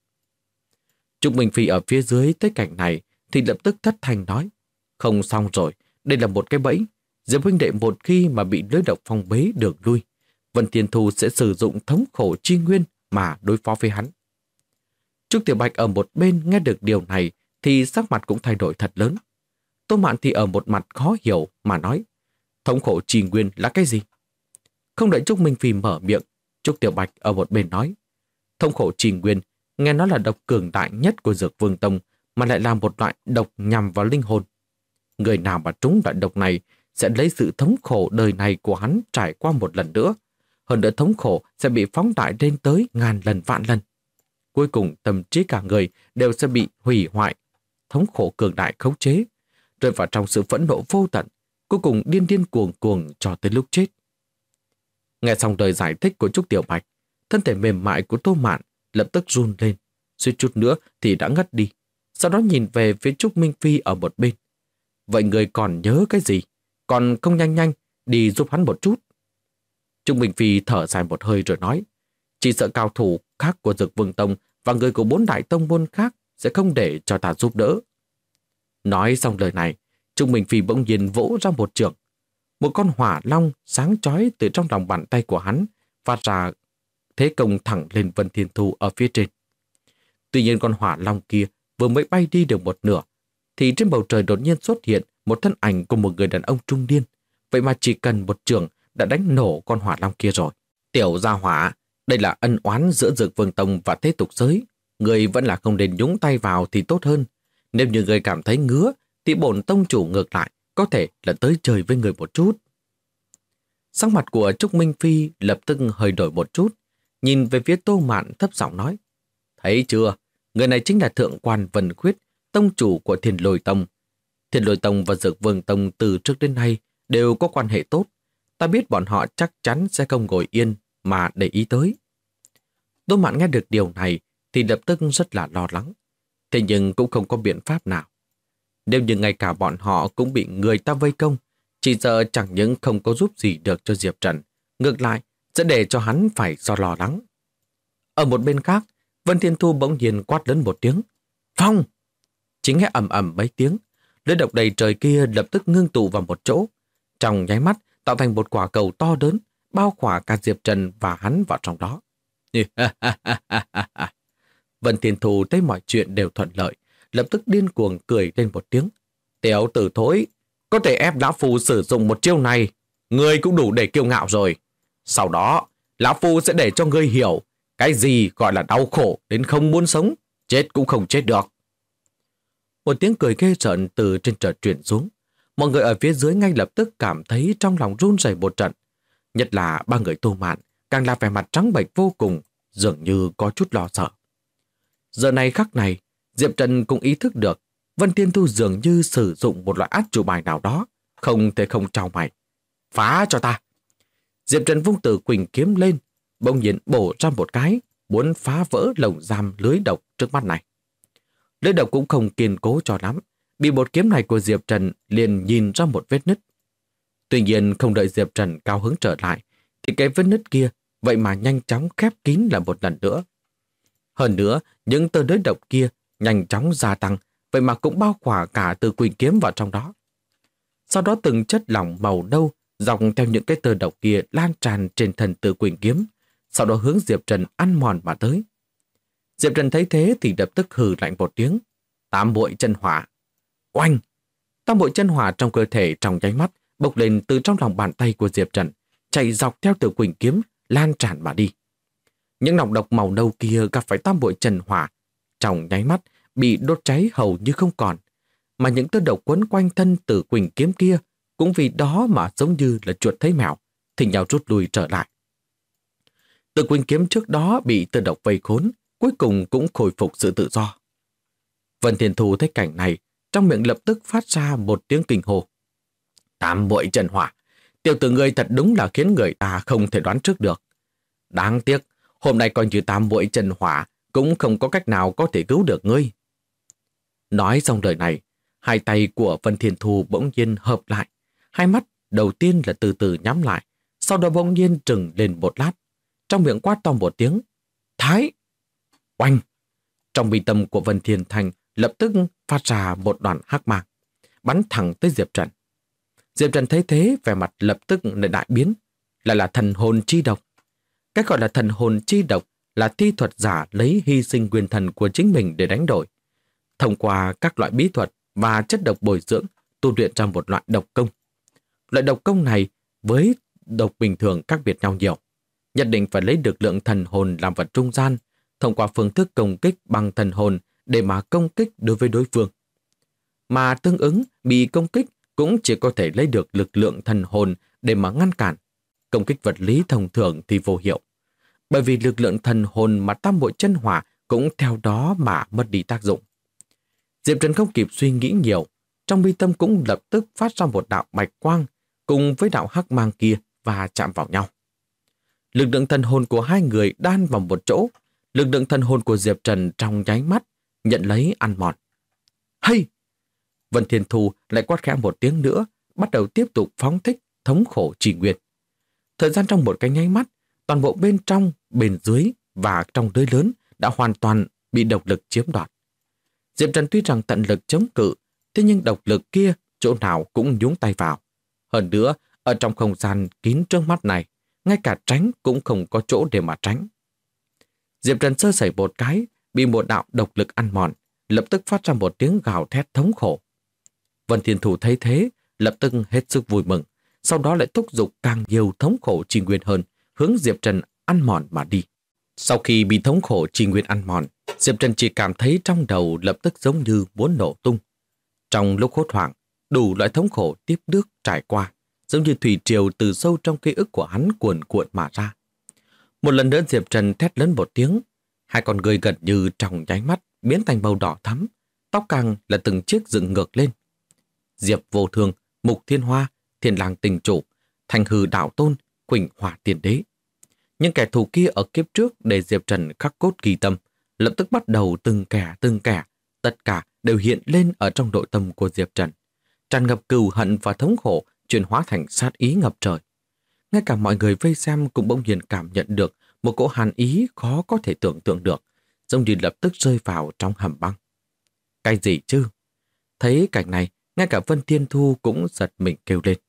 Trúc Minh Phi ở phía dưới thấy cảnh này thì lập tức thất thanh nói: không xong rồi, đây là một cái bẫy. Diệp huynh đệ một khi mà bị lưới độc phong bế đường lui, Vân Thiên Thù sẽ sử dụng thống khổ chi nguyên mà đối phó với hắn. Trúc Tiểu Bạch ở một bên nghe được điều này thì sắc mặt cũng thay đổi thật lớn. Tô Mạn thì ở một mặt khó hiểu mà nói: thống khổ chi nguyên là cái gì? Không đợi Trúc Minh Phi mở miệng, Trúc Tiểu Bạch ở một bên nói: thống khổ chi nguyên nghe nói là độc cường đại nhất của Dược Vương Tông, mà lại là một loại độc nhằm vào linh hồn. Người nào mà trúng loại độc này sẽ lấy sự thống khổ đời này của hắn trải qua một lần nữa. Hơn nữa thống khổ sẽ bị phóng đại lên tới ngàn lần vạn lần. Cuối cùng tâm trí cả người đều sẽ bị hủy hoại. Thống khổ cường đại khống chế, rơi vào trong sự phẫn nộ vô tận, cuối cùng điên điên cuồng cuồng cho tới lúc chết. Nghe xong lời giải thích của Trúc Tiểu Bạch, thân thể mềm mại của Tô Mạn lập tức run lên, suýt chút nữa thì đã ngất đi. Sau đó nhìn về phía Trúc Minh Phi ở một bên. Vậy người còn nhớ cái gì? Còn không nhanh nhanh đi giúp hắn một chút. Trúc Minh Phi thở dài một hơi rồi nói: chỉ sợ cao thủ khác của Dược Vương Tông và người của 4 đại tông môn khác sẽ không để cho ta giúp đỡ. Nói xong lời này, Trúc Minh Phi bỗng nhiên vỗ ra một chưởng. Một con hỏa long sáng chói từ trong lòng bàn tay của hắn phát ra thế công thẳng lên Vân Thiên Thù ở phía trên. Tuy nhiên con hỏa long kia vừa mới bay đi được một nửa, thì trên bầu trời đột nhiên xuất hiện một thân ảnh của một người đàn ông trung niên. Vậy mà chỉ cần một chưởng đã đánh nổ con hỏa long kia rồi. Tiểu gia hỏa, đây là ân oán giữa Dược Vương Tông và thế tục giới. Người vẫn là không nên nhúng tay vào thì tốt hơn. Nếu như người cảm thấy ngứa, thì bổn tông chủ ngược lại có thể là tới chơi với người một chút. Sắc mặt của Trúc Minh Phi lập tức hơi đổi một chút, nhìn về phía Tô Mạn thấp giọng nói: thấy chưa, người này chính là Thượng quan Vân Khuyết, tông chủ của Thiên Lôi Tông. Thiên Lôi Tông và Dược Vương Tông từ trước đến nay đều có quan hệ tốt. Ta biết bọn họ chắc chắn sẽ không ngồi yên mà để ý tới. Tô Mạn nghe được điều này thì lập tức rất là lo lắng. Thế nhưng cũng không có biện pháp nào. Nếu như ngay cả bọn họ cũng bị người ta vây công, chỉ sợ chẳng những không có giúp gì được cho Diệp Trần, ngược lại sẽ để cho hắn phải do lo lắng. Ở một bên khác, Vân Thiên Thu bỗng nhiên quát lớn một tiếng: phong! Chỉ nghe ầm ầm mấy tiếng, lưới độc đầy trời kia lập tức ngưng tụ vào một chỗ, trong nháy mắt tạo thành một quả cầu to lớn, bao khỏa cả Diệp Trần và hắn vào trong đó. Vân Thiên Thu thấy mọi chuyện đều thuận lợi, lập tức điên cuồng cười lên một tiếng: tiểu tử thối, có thể ép lão phu sử dụng một chiêu này, ngươi cũng đủ để kiêu ngạo rồi. Sau đó, lão phu sẽ để cho ngươi hiểu cái gì gọi là đau khổ đến không muốn sống, chết cũng không chết được. Một tiếng cười ghê rợn từ trên trời truyền xuống. Mọi người ở phía dưới ngay lập tức cảm thấy trong lòng run rẩy một trận. Nhất là ba người Tô Mạn càng là vẻ mặt trắng bệch vô cùng, dường như có chút lo sợ. Giờ này khắc này, Diệp Trần cũng ý thức được Vân Thiên Thu dường như sử dụng một loại át chủ bài nào đó, không thể không trao mày. Phá cho ta! Diệp Trần vung Tử Quỳnh kiếm lên, bỗng nhiên bổ ra một cái, muốn phá vỡ lồng giam lưới độc trước mắt này. Lưới độc cũng không kiên cố cho lắm, bị một kiếm này của Diệp Trần liền nhìn ra một vết nứt. Tuy nhiên không đợi Diệp Trần cao hứng trở lại, thì cái vết nứt kia vậy mà nhanh chóng khép kín lại một lần nữa. Hơn nữa, những tơ lưới độc kia nhanh chóng gia tăng, vậy mà cũng bao khỏa cả Tử Quỳnh kiếm vào trong đó. Sau đó từng chất lỏng màu nâu dọc theo những cái tơ độc kia lan tràn trên thân Tử Quỳnh kiếm, sau đó hướng Diệp Trần ăn mòn mà tới. Diệp Trần thấy thế thì lập tức hừ lạnh một tiếng, tam muội chân hỏa. Oanh! Tam muội chân hỏa trong cơ thể trong nháy mắt bốc lên từ trong lòng bàn tay của Diệp Trần, chạy dọc theo Tử Quỳnh kiếm, lan tràn mà đi. Những nọc độc màu nâu kia gặp phải tam muội chân hỏa, trong nháy mắt bị đốt cháy hầu như không còn, mà những tơ độc quấn quanh thân Tử Quỳnh kiếm kia cũng vì đó mà giống như là chuột thấy mèo, thì nhau rút lui trở lại. Tử Quỳnh kiếm trước đó bị tơ độc vây khốn, cuối cùng cũng khôi phục sự tự do. Vân Thiên Thu thấy cảnh này, trong miệng lập tức phát ra một tiếng kinh hô. Tam muội chân hỏa, tiểu tử ngươi thật đúng là khiến người ta không thể đoán trước được. Đáng tiếc, hôm nay coi như tam muội chân hỏa cũng không có cách nào có thể cứu được ngươi. Nói xong lời này, hai tay của Vân Thiên Thu bỗng nhiên hợp lại, hai mắt đầu tiên là từ từ nhắm lại, sau đó bỗng nhiên trừng lên một lát, trong miệng quát to một tiếng, Thái! Oanh! Trong mi tâm của Vân Thiên Thành lập tức phát ra một đoàn hắc mang, bắn thẳng tới Diệp Trần. Diệp Trần thấy thế, vẻ mặt lập tức lại đại biến, lại là thần hồn chi độc. Cái gọi là thần hồn chi độc là thi thuật giả lấy hy sinh nguyên thần của chính mình để đánh đổi. Thông qua các loại bí thuật và chất độc bồi dưỡng, tu luyện ra một loại độc công. Loại độc công này với độc bình thường khác biệt nhau nhiều. Nhất định phải lấy được lượng thần hồn làm vật trung gian, thông qua phương thức công kích bằng thần hồn để mà công kích đối với đối phương. Mà tương ứng bị công kích cũng chỉ có thể lấy được lực lượng thần hồn để mà ngăn cản. Công kích vật lý thông thường thì vô hiệu. Bởi vì lực lượng thần hồn mà tam muội chân hỏa cũng theo đó mà mất đi tác dụng. Diệp Trần không kịp suy nghĩ nhiều, trong mi tâm cũng lập tức phát ra một đạo bạch quang cùng với đạo hắc mang kia và chạm vào nhau. Lực lượng thần hồn của hai người đan vào một chỗ, lực lượng thần hồn của Diệp Trần trong nháy mắt nhận lấy ăn mòn. Hay! Vân Thiên Thu lại quát khẽ một tiếng nữa, bắt đầu tiếp tục phóng thích thống khổ trì nguyên. Thời gian trong một cái nháy mắt, toàn bộ bên trong, bên dưới và trong lưới lớn đã hoàn toàn bị độc lực chiếm đoạt. Diệp Trần tuy rằng tận lực chống cự, thế nhưng độc lực kia chỗ nào cũng nhúng tay vào. Hơn nữa, ở trong không gian kín trước mắt này, ngay cả tránh cũng không có chỗ để mà tránh. Diệp Trần sơ sẩy một cái, bị một đạo độc lực ăn mòn, lập tức phát ra một tiếng gào thét thống khổ. Vân Thiên Thủ thấy thế, lập tức hết sức vui mừng, sau đó lại thúc giục càng nhiều thống khổ trì nguyên hơn, hướng Diệp Trần ăn mòn mà đi. Sau khi bị thống khổ trì nguyên ăn mòn, Diệp Trần chỉ cảm thấy trong đầu lập tức giống như muốn nổ tung. Trong lúc hốt hoảng, đủ loại thống khổ tiếp bước trải qua, giống như thủy triều từ sâu trong ký ức của hắn cuồn cuộn mà ra. Một lần nữa Diệp Trần thét lớn một tiếng, hai con người gần như trong nháy mắt biến thành màu đỏ thắm, tóc càng là từng chiếc dựng ngược lên. Diệp Vô Thương, Mục Thiên Hoa, Thiên Lang Tình Chủ, Thành Hư Đạo Tôn, Quỳnh Hỏa Tiên Đế. Những kẻ thù kia ở kiếp trước để Diệp Trần khắc cốt ghi tâm, lập tức bắt đầu từng kẻ, tất cả đều hiện lên ở trong nội tâm của Diệp Trần, tràn ngập cừu hận và thống khổ, chuyển hóa thành sát ý ngập trời. Ngay cả mọi người vây xem cũng bỗng nhiên cảm nhận được một cỗ hàn ý khó có thể tưởng tượng được, giống như lập tức rơi vào trong hầm băng. Cái gì chứ? Thấy cảnh này, ngay cả Vân Thiên Thu cũng giật mình kêu lên.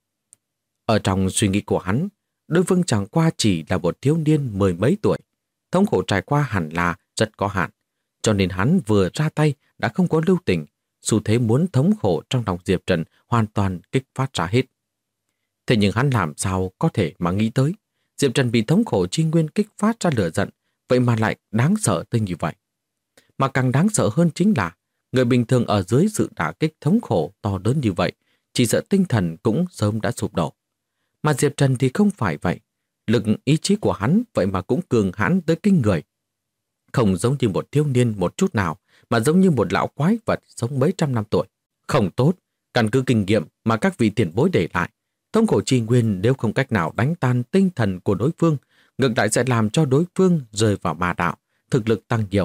Ở trong suy nghĩ của hắn, đối phương chẳng qua chỉ là một thiếu niên mười mấy tuổi, thống khổ trải qua hẳn là rất có hạn, cho nên hắn vừa ra tay đã không có lưu tình, xu thế muốn thống khổ trong lòng Diệp Trần hoàn toàn kích phát ra hết. Thế nhưng hắn làm sao có thể mà nghĩ tới, Diệp Trần bị thống khổ chi nguyên kích phát ra lửa giận, vậy mà lại đáng sợ tới như vậy. Mà càng đáng sợ hơn chính là, người bình thường ở dưới sự đả kích thống khổ to lớn như vậy, chỉ sợ tinh thần cũng sớm đã sụp đổ. Mà Diệp Trần thì không phải vậy, lực ý chí của hắn vậy mà cũng cường hãn tới kinh người. Không giống như một thiếu niên một chút nào, mà giống như một lão quái vật sống mấy trăm năm tuổi. Không tốt, căn cứ kinh nghiệm mà các vị tiền bối để lại, Thống khổ trì nguyên nếu không cách nào đánh tan tinh thần của đối phương, ngược lại sẽ làm cho đối phương rơi vào ma đạo, thực lực tăng nhiều.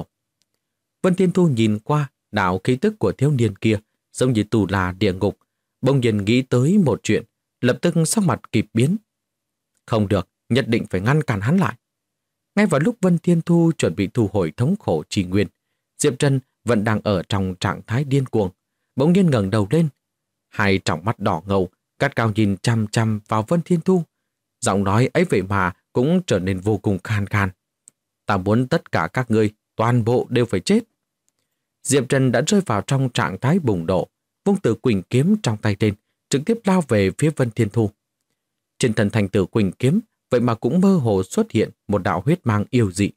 Vân Thiên Thu nhìn qua đạo khí tức của thiếu niên kia, giống như tù là địa ngục, bỗng nhiên nghĩ tới một chuyện, lập tức sắc mặt kịp biến. Không được, nhất định phải ngăn cản hắn lại. Ngay vào lúc Vân Thiên Thu chuẩn bị thu hồi thống khổ trì nguyên, Diệp Trần vẫn đang ở trong trạng thái điên cuồng, bỗng nhiên ngẩng đầu lên, hai tròng mắt đỏ ngầu, gắt gao nhìn chăm chăm vào Vân Thiên Thu. Giọng nói ấy vậy mà cũng trở nên vô cùng khan khan. Ta muốn tất cả các ngươi, toàn bộ đều phải chết. Diệp Trần đã rơi vào trong trạng thái bùng nổ, vung Tử Quỳnh kiếm trong tay lên, trực tiếp lao về phía Vân Thiên Thu. Trên thân thành Tử Quỳnh kiếm, vậy mà cũng mơ hồ xuất hiện một đạo huyết mang yêu dị.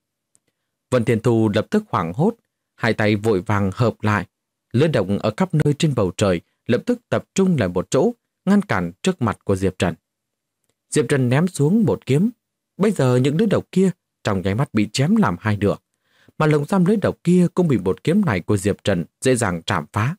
Vân Thiên Thu lập tức hoảng hốt, hai tay vội vàng hợp lại, lửa động ở khắp nơi trên bầu trời lập tức tập trung lại một chỗ, ngăn cản trước mặt của Diệp Trần. Diệp Trần ném xuống một kiếm. Bây giờ những lưỡi độc kia trong nháy mắt bị chém làm hai nửa, mà lồng giam lưỡi độc kia cũng bị một kiếm này của Diệp Trần dễ dàng chạm phá.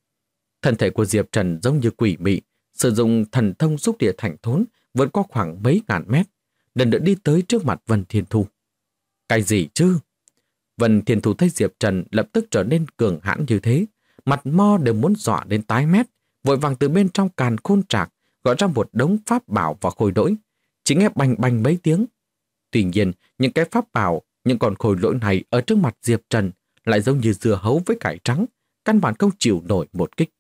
Thân thể của Diệp Trần giống như quỷ mị, sử dụng thần thông xúc địa thành thốn, vượt qua khoảng mấy ngàn mét, lần nữa đi tới trước mặt Vân Thiên Thu. Cái gì chứ? Vân Thiên Thu thấy Diệp Trần lập tức trở nên cường hãn như thế, mặt mo đều muốn dọa đến tái mét, vội vàng từ bên trong càn khôn trạc gọi ra một đống pháp bảo và khôi lỗi, chỉ nghe bành bành mấy tiếng. Tuy nhiên, những cái pháp bảo, những con khôi lỗi này ở trước mặt Diệp Trần lại giống như dưa hấu với cải trắng, căn bản không chịu nổi một kích.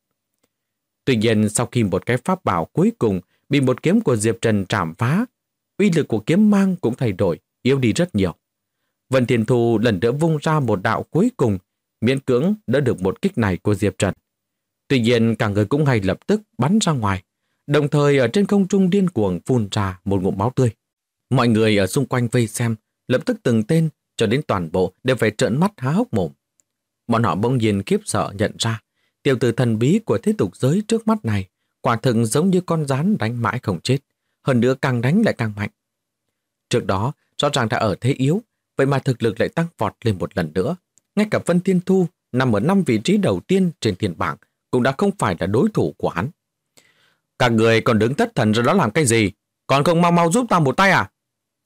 Tuy nhiên, sau khi một cái pháp bảo cuối cùng bị một kiếm của Diệp Trần trảm phá, uy lực của kiếm mang cũng thay đổi, yếu đi rất nhiều. Vân Thiên Thu lần nữa vung ra một đạo cuối cùng, miễn cưỡng đỡ được một kích này của Diệp Trần. Tuy nhiên, cả người cũng ngay lập tức bắn ra ngoài, đồng thời ở trên không trung điên cuồng phun ra một ngụm máu tươi. Mọi người ở xung quanh vây xem, lập tức từng tên cho đến toàn bộ đều phải trợn mắt há hốc mồm. Bọn họ bỗng nhiên khiếp sợ nhận ra, tiểu tử thần bí của thế tục giới trước mắt này quả thực giống như con rắn đánh mãi không chết, hơn nữa càng đánh lại càng mạnh. Trước đó, rõ ràng đã ở thế yếu, vậy mà thực lực lại tăng vọt lên một lần nữa. Ngay cả Vân Thiên Thu nằm ở 5 vị trí đầu tiên trên thiên bảng cũng đã không phải là đối thủ của hắn. Các người còn đứng thất thần rồi đó làm cái gì? Còn không mau mau giúp ta một tay à?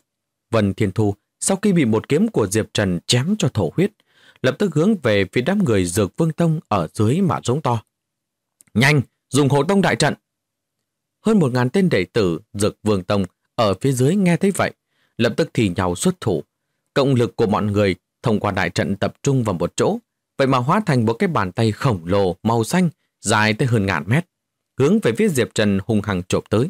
Vân Thiên Thu sau khi bị một kiếm của Diệp Trần chém cho thổ huyết, lập tức hướng về phía đám người Dược Vương Tông ở dưới mà giống to. Nhanh, dùng hộ tông đại trận. Hơn 1000 tên đệ tử Dược Vương Tông ở phía dưới nghe thấy vậy, lập tức thì nhau xuất thủ. Cộng lực của mọi người thông qua đại trận tập trung vào một chỗ, vậy mà hóa thành một cái bàn tay khổng lồ màu xanh dài tới hơn 1000 mét, hướng về phía Diệp Trần hung hăng chộp tới.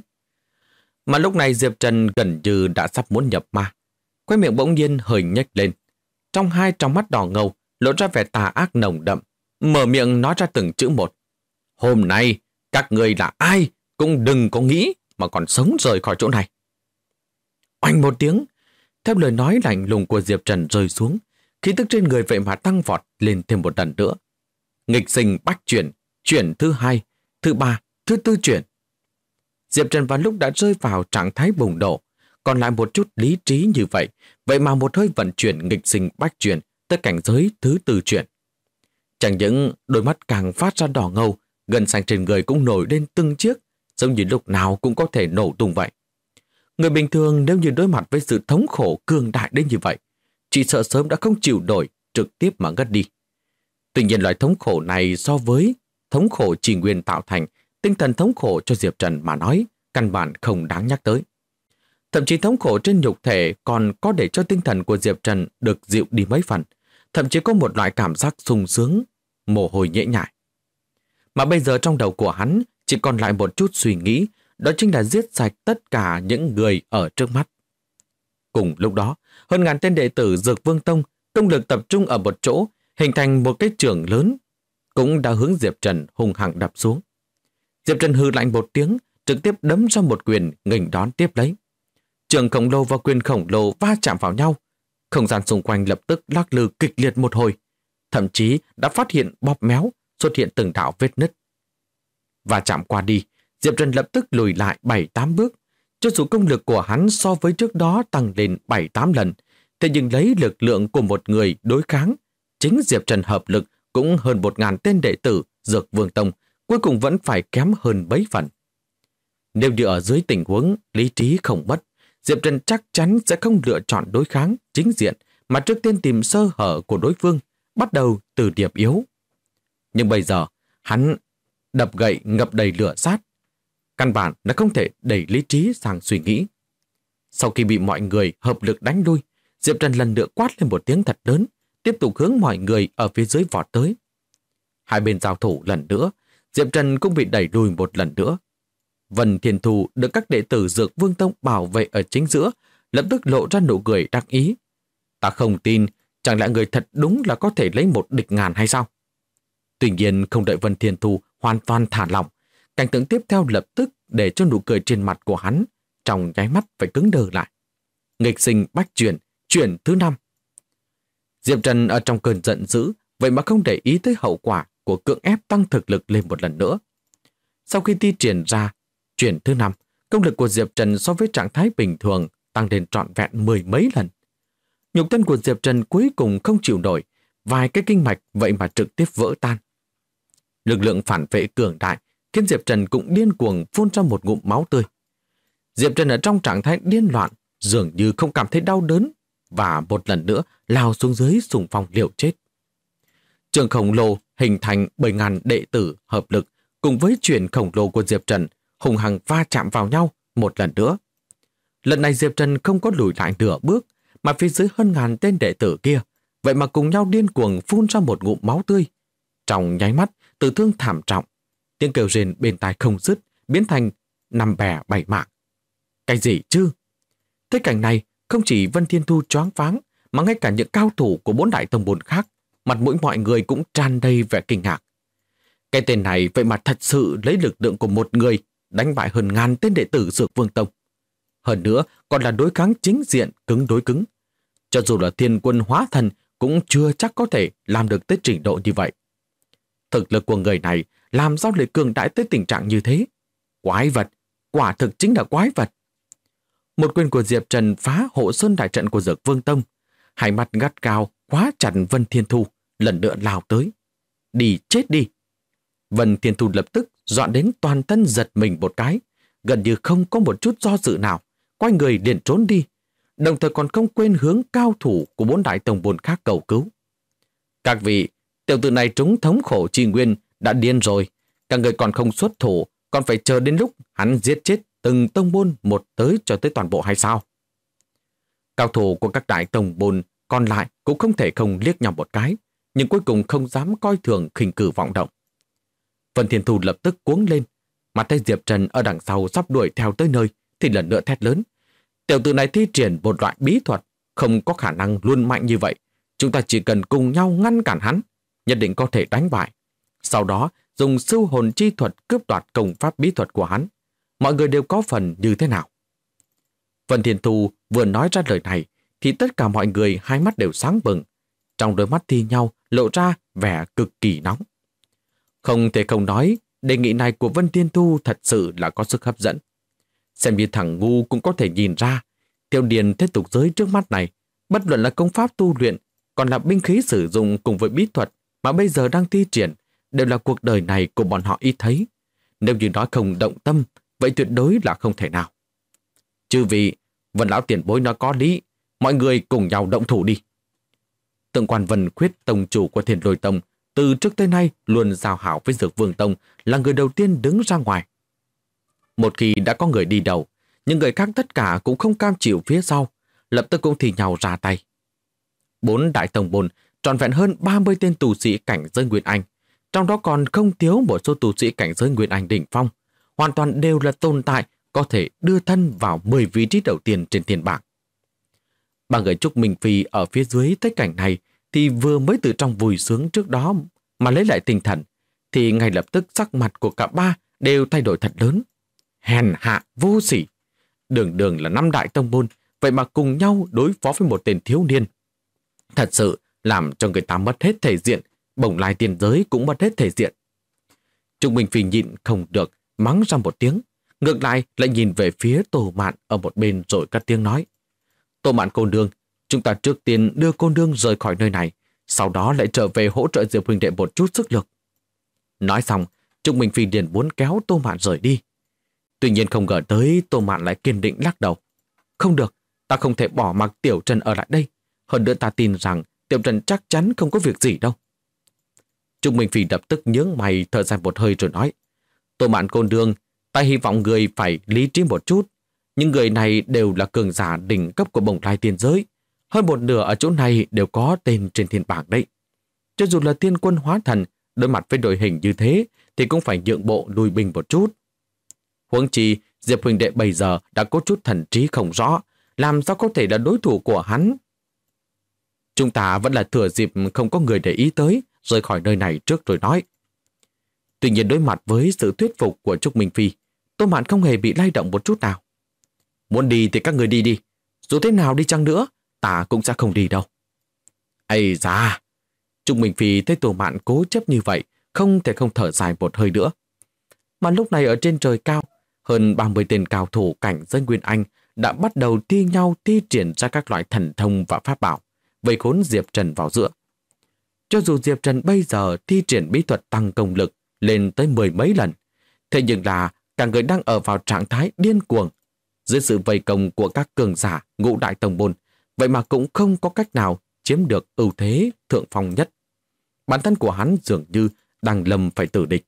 Mà lúc này Diệp Trần gần như đã sắp muốn nhập ma, khóe miệng bỗng nhiên hơi nhếch lên, trong hai tròng mắt đỏ ngầu lộ ra vẻ tà ác nồng đậm, mở miệng nói ra từng chữ một. Hôm nay các người là ai cũng đừng có nghĩ mà còn sống rời khỏi chỗ này. Oanh một tiếng, theo lời nói lạnh lùng của Diệp Trần rơi xuống, khí tức trên người vậy mà tăng vọt lên thêm một lần nữa. Nghịch sinh bách chuyển, chuyển thứ 2, thứ 3, thứ 4 chuyển. Diệp Trần vào lúc đã rơi vào trạng thái bùng nổ, còn lại một chút lý trí như vậy mà một hơi vận chuyển nghịch sinh bách chuyển tới cảnh giới thứ 4 chuyển. Chẳng những đôi mắt càng phát ra đỏ ngầu, gân xanh trên người cũng nổi lên từng chiếc, giống như lúc nào cũng có thể nổ tung vậy. Người bình thường nếu như đối mặt với sự thống khổ cường đại đến như vậy, chỉ sợ sớm đã không chịu nổi, trực tiếp mà ngất đi. Tuy nhiên loại thống khổ này so với thống khổ chỉ nguyên tạo thành, tinh thần thống khổ cho Diệp Trần mà nói, căn bản không đáng nhắc tới. Thậm chí thống khổ trên nhục thể còn có để cho tinh thần của Diệp Trần được dịu đi mấy phần, thậm chí có một loại cảm giác sung sướng, mồ hôi nhễ nhại. Mà bây giờ trong đầu của hắn chỉ còn lại một chút suy nghĩ, đó chính là giết sạch tất cả những người ở trước mắt. Cùng lúc đó, hơn 1000 tên đệ tử Dược Vương Tông công lực tập trung ở một chỗ, hình thành một cái trường lớn, cũng đã hướng Diệp Trần hung hăng đập xuống. Diệp Trần hừ lạnh một tiếng, trực tiếp đấm ra một quyền nghênh đón tiếp lấy. Trường khổng lồ và quyền khổng lồ va chạm vào nhau, không gian xung quanh lập tức lắc lư kịch liệt một hồi, thậm chí đã phát hiện bóp méo, xuất hiện từng đạo vết nứt. Va chạm qua đi, Diệp Trần lập tức lùi lại 7-8 bước. Cho dù công lực của hắn so với trước đó tăng lên 7-8 lần, thế nhưng lấy lực lượng của một người đối kháng, chính Diệp Trần hợp lực cũng hơn 1000 tên đệ tử Dược Vương Tông, cuối cùng vẫn phải kém hơn mấy phần. Nếu như ở dưới tình huống lý trí không mất, Diệp Trần chắc chắn sẽ không lựa chọn đối kháng chính diện mà trước tiên tìm sơ hở của đối phương, bắt đầu từ điểm yếu. Nhưng bây giờ, hắn đập gậy ngập đầy lửa sát. Căn bản là không thể đẩy lý trí sang suy nghĩ. Sau khi bị mọi người hợp lực đánh lui, Diệp Trần lần nữa quát lên một tiếng thật lớn, tiếp tục hướng mọi người ở phía dưới vọt tới. Hai bên giao thủ lần nữa, Diệp Trần cũng bị đẩy lùi một lần nữa. Vân Thiên Thù được các đệ tử Dược Vương Tông bảo vệ ở chính giữa, lập tức lộ ra nụ cười đắc ý. Ta không tin, chẳng lẽ người thật đúng là có thể lấy một địch ngàn hay sao? Tuy nhiên không đợi Vân Thiên Thù hoàn toàn thả lỏng, cảnh tượng tiếp theo lập tức để cho nụ cười trên mặt của hắn trong nháy mắt phải cứng đờ lại. Nghịch sinh bách chuyển, chuyển thứ 5. Diệp Trần ở trong cơn giận dữ, vậy mà không để ý tới hậu quả của cưỡng ép tăng thực lực lên một lần nữa. Sau khi thi triển ra chuyển thứ 5, công lực của Diệp Trần so với trạng thái bình thường tăng lên trọn vẹn 10 mấy lần. Nhục thân của Diệp Trần cuối cùng không chịu nổi, vài cái kinh mạch vậy mà trực tiếp vỡ tan. Lực lượng phản vệ cường đại khiến Diệp Trần cũng điên cuồng phun ra một ngụm máu tươi. Diệp Trần ở trong trạng thái điên loạn, dường như không cảm thấy đau đớn và một lần nữa lao xuống dưới xung phong liều chết. Trường khổng lồ hình thành 7.000 đệ tử hợp lực cùng với chuyển khổng lồ của Diệp Trần hùng hăng va chạm vào nhau một lần nữa. Lần này Diệp Trần không có lùi lại nửa bước, mà phía dưới hơn ngàn tên đệ tử kia vậy mà cùng nhau điên cuồng phun ra một ngụm máu tươi. Trong nháy mắt, tử thương thảm trọng, tiếng kêu rên bên tai không dứt, biến thành 5 bè 7 mạng. Cái gì chứ? Thế cảnh này, không chỉ Vân Thiên Thu choáng váng, mà ngay cả những cao thủ của 4 đại tông môn khác, mặt mũi mọi người cũng tràn đầy vẻ kinh ngạc. Cái tên này vậy mà thật sự lấy lực lượng của một người đánh bại hơn ngàn tên đệ tử Dược Vương Tông. Hơn nữa, còn là đối kháng chính diện cứng đối cứng. Cho dù là thiên quân hóa thần cũng chưa chắc có thể làm được tới trình độ như vậy. Thực lực của người này làm sao lại cường đại tới tình trạng như thế? Quái vật, quả thực chính là quái vật. Một quyền của Diệp Trần phá hộ sơn đại trận của Dược Vương Tông. Hai mắt gắt gao khóa chặt Vân Thiên Thu, lần nữa lao tới. Đi chết đi! Vân Thiên Thu lập tức dọn đến toàn thân giật mình một cái, gần như không có một chút do dự nào, quay người liền trốn đi, đồng thời còn không quên hướng cao thủ của 4 đại tông môn khác cầu cứu. Các vị, tiểu tử này trúng thống khổ chi nguyên, đã điên rồi, các người còn không xuất thủ, còn phải chờ đến lúc hắn giết chết từng tông môn một tới cho tới toàn bộ hay sao? Cao thủ của các đại tông môn còn lại cũng không thể không liếc nhau một cái, nhưng cuối cùng không dám coi thường khinh cử vọng động. Vân Thiên Thu lập tức cuống lên, mà thấy Diệp Trần ở đằng sau sắp đuổi theo tới nơi, thì lần nữa thét lớn. Tiểu tử này thi triển một loại bí thuật, không có khả năng luôn mạnh như vậy. Chúng ta chỉ cần cùng nhau ngăn cản hắn, nhất định có thể đánh bại. Sau đó, dùng sưu hồn chi thuật cướp đoạt công pháp bí thuật của hắn. Mọi người đều có phần như thế nào? Vân Thiên Thu vừa nói ra lời này, thì tất cả mọi người hai mắt đều sáng bừng. Trong đôi mắt thi nhau lộ ra vẻ cực kỳ nóng. Không thể không nói, đề nghị này của Vân Thiên Thu thật sự là có sức hấp dẫn. Xem như thằng ngu cũng có thể nhìn ra, Tiêu Điền thế tục giới trước mắt này, bất luận là công pháp tu luyện, còn là binh khí sử dụng cùng với bí thuật mà bây giờ đang thi triển, đều là cuộc đời này của bọn họ ít thấy. Nếu như nói không động tâm, vậy tuyệt đối là không thể nào. Chư vị, Vân lão tiền bối nói có lý, mọi người cùng nhau động thủ đi. Tượng quan Vân Khuyết, tông chủ của Thiên Lôi Tông, từ trước tới nay luôn giao hảo với Dược Vương Tông, là người đầu tiên đứng ra ngoài. Một khi đã có người đi đầu, những người khác tất cả cũng không cam chịu phía sau, lập tức cũng thì nhau ra tay. 4 đại tông môn, trọn vẹn hơn 30 tên tù sĩ cảnh giới Nguyên Anh, trong đó còn không thiếu một số tù sĩ cảnh giới Nguyên Anh đỉnh phong, hoàn toàn đều là tồn tại có thể đưa thân vào 10 vị trí đầu tiên trên thiên bảng. Ba người Trúc Minh Phi ở phía dưới thấy cảnh này thì vừa mới từ trong vui sướng trước đó mà lấy lại tinh thần, thì ngay lập tức sắc mặt của cả ba đều thay đổi thật lớn. Hèn hạ vô sỉ, đường đường là 5 đại tông môn, vậy mà cùng nhau đối phó với một tên thiếu niên. Thật sự làm cho người ta mất hết thể diện, Bồng Lai tiền giới cũng mất hết thể diện. Trúc Minh Phi nhịn không được, mắng ra một tiếng, ngược lại nhìn về phía Tô Mạn ở một bên rồi cất tiếng nói. Tô Mạn cô nương, chúng ta trước tiên đưa cô nương rời khỏi nơi này, sau đó lại trở về hỗ trợ Diệp huynh đệ một chút sức lực. Nói xong, Trúc Minh Phi liền muốn kéo Tô Mạn rời đi. Tuy nhiên không ngờ tới Tô Mạn lại kiên định lắc đầu. Không được, ta không thể bỏ mặc Tiểu Trần ở lại đây. Hơn nữa ta tin rằng Tiểu Trần chắc chắn không có việc gì đâu. Trúc Minh Phi lập tức nhướng mày thở dài một hơi rồi nói. Tô Mạn cô nương, ta hy vọng người phải lý trí một chút. Những người này đều là cường giả đỉnh cấp của Bồng Lai tiên giới. Hơn một nửa ở chỗ này đều có tên trên thiên bảng đấy. Cho dù là tiên quân hóa thần, đối mặt với đội hình như thế thì cũng phải nhượng bộ lùi binh một chút. Huống chi, Diệp huynh đệ bây giờ đã có chút thần trí không rõ, làm sao có thể là đối thủ của hắn. Chúng ta vẫn là thừa dịp không có người để ý tới, rời khỏi nơi này trước rồi nói. Tuy nhiên đối mặt với sự thuyết phục của Trúc Minh Phi, Tô Mạn không hề bị lay động một chút nào. Muốn đi thì các người đi đi, dù thế nào đi chăng nữa, ta cũng sẽ không đi đâu. Ây da! Trúc Minh Phi thấy Tô Mạn cố chấp như vậy, không thể không thở dài một hơi nữa. Mà lúc này ở trên trời cao, hơn 30 tên cao thủ cảnh giới Nguyên Anh đã bắt đầu thi nhau thi triển ra các loại thần thông và pháp bảo, vây khốn Diệp Trần vào giữa. Cho dù Diệp Trần bây giờ thi triển bí thuật tăng công lực lên tới 10 mấy lần, thế nhưng là cả người đang ở vào trạng thái điên cuồng. Dưới sự vây công của các cường giả ngũ đại tông môn, vậy mà cũng không có cách nào chiếm được ưu thế thượng phong nhất. Bản thân của hắn dường như đang lâm phải tử địch.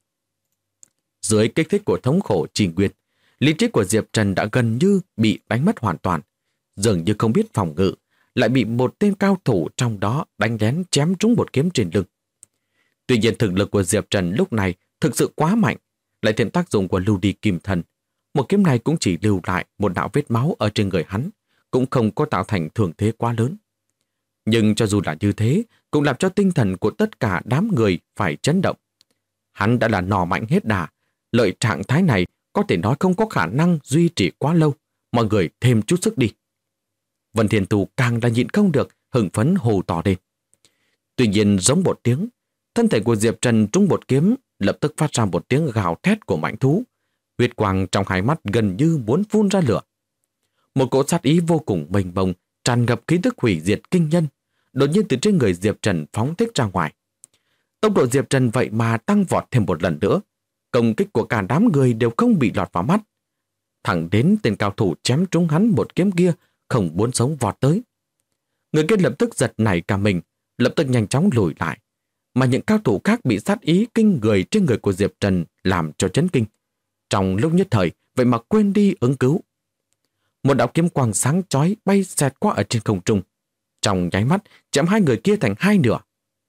Dưới kích thích của thống khổ trì nguyên, lý trí của Diệp Trần đã gần như bị đánh mất hoàn toàn, dường như không biết phòng ngự, lại bị một tên cao thủ trong đó đánh lén chém trúng một kiếm trên lưng. Tuy nhiên thực lực của Diệp Trần lúc này thực sự quá mạnh, lại thêm tác dụng của lưu đi kim thần. Một kiếm này cũng chỉ lưu lại một đạo vết máu ở trên người hắn, cũng không có tạo thành thương thế quá lớn. Nhưng cho dù là như thế, cũng làm cho tinh thần của tất cả đám người phải chấn động. Hắn đã là nỏ mạnh hết đà, lợi trạng thái này có thể nói không có khả năng duy trì quá lâu, mọi người thêm chút sức đi. Vân Thiên Tù càng là nhịn không được, hưng phấn hô to lên. Tuy nhiên giống một tiếng, thân thể của Diệp Trần trúng một kiếm, lập tức phát ra một tiếng gào thét của mãnh thú. Huyết quang trong hai mắt gần như muốn phun ra lửa. Một cỗ sát ý vô cùng mênh mông, tràn ngập khí tức hủy diệt kinh nhân, đột nhiên từ trên người Diệp Trần phóng thích ra ngoài. Tốc độ Diệp Trần vậy mà tăng vọt thêm một lần nữa. Công kích của cả đám người đều không bị lọt vào mắt. Thẳng đến tên cao thủ chém trúng hắn một kiếm kia, không muốn sống vọt tới. Người kia lập tức giật nảy cả mình, lập tức nhanh chóng lùi lại. Mà những cao thủ khác bị sát ý kinh người trên người của Diệp Trần làm cho chấn kinh. Trong lúc nhất thời, vậy mà quên đi ứng cứu. Một đạo kiếm quang sáng chói bay xẹt qua ở trên không trung. Trong nháy mắt, chém hai người kia thành hai nửa.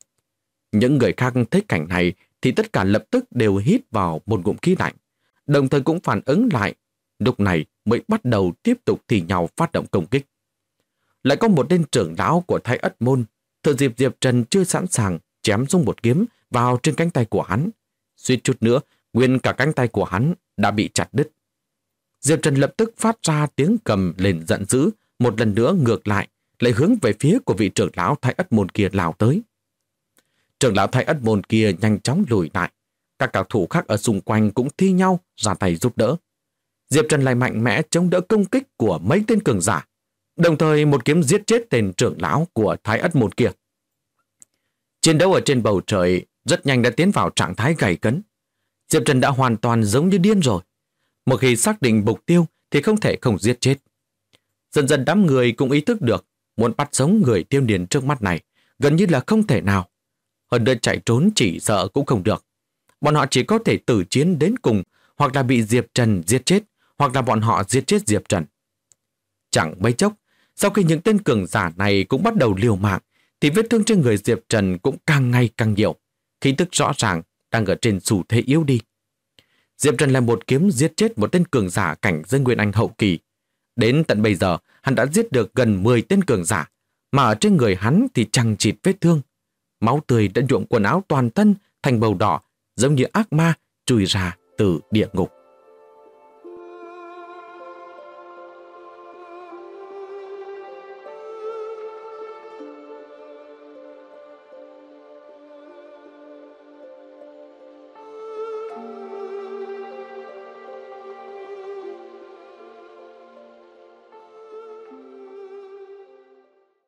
Những người khác thấy cảnh này thì tất cả lập tức đều hít vào một ngụm khí lạnh, đồng thời cũng phản ứng lại. Lúc này mới bắt đầu tiếp tục thì nhau phát động công kích. Lại có một tên trưởng lão của Thái Ất Môn, thừa dịp Diệp Trần chưa sẵn sàng chém xuống một kiếm vào trên cánh tay của hắn. Suýt chút nữa, nguyên cả cánh tay của hắn đã bị chặt đứt. Diệp Trần lập tức phát ra tiếng cầm lên giận dữ, một lần nữa ngược lại hướng về phía của vị trưởng lão Thái Ất Môn kia lao tới. Trưởng lão Thái Ất Môn kia nhanh chóng lùi lại. Các cao thủ khác ở xung quanh cũng thi nhau ra tay giúp đỡ. Diệp Trần lại mạnh mẽ chống đỡ công kích của mấy tên cường giả, đồng thời một kiếm giết chết tên trưởng lão của Thái Ất Môn kia. Chiến đấu ở trên bầu trời rất nhanh đã tiến vào trạng thái gay cấn. Diệp Trần đã hoàn toàn giống như điên rồi. Một khi xác định mục tiêu thì không thể không giết chết. Dần dần đám người cũng ý thức được muốn bắt sống người tiêu điền trước mắt này gần như là không thể nào. Hơn nữa chạy trốn chỉ sợ cũng không được. Bọn họ chỉ có thể tử chiến đến cùng, hoặc là bị Diệp Trần giết chết, hoặc là bọn họ giết chết Diệp Trần. Chẳng mấy chốc, sau khi những tên cường giả này cũng bắt đầu liều mạng, thì vết thương trên người Diệp Trần cũng càng ngày càng nhiều. Khí tức rõ ràng đang ở trên xu thế yếu đi. Diệp Trần là một kiếm giết chết một tên cường giả cảnh giới Nguyên Anh hậu kỳ. Đến tận bây giờ, hắn đã giết được gần 10 tên cường giả, mà ở trên người hắn thì chằng chịt vết thương. Máu tươi đã nhuộm quần áo toàn thân thành màu đỏ, giống như ác ma chui ra từ địa ngục.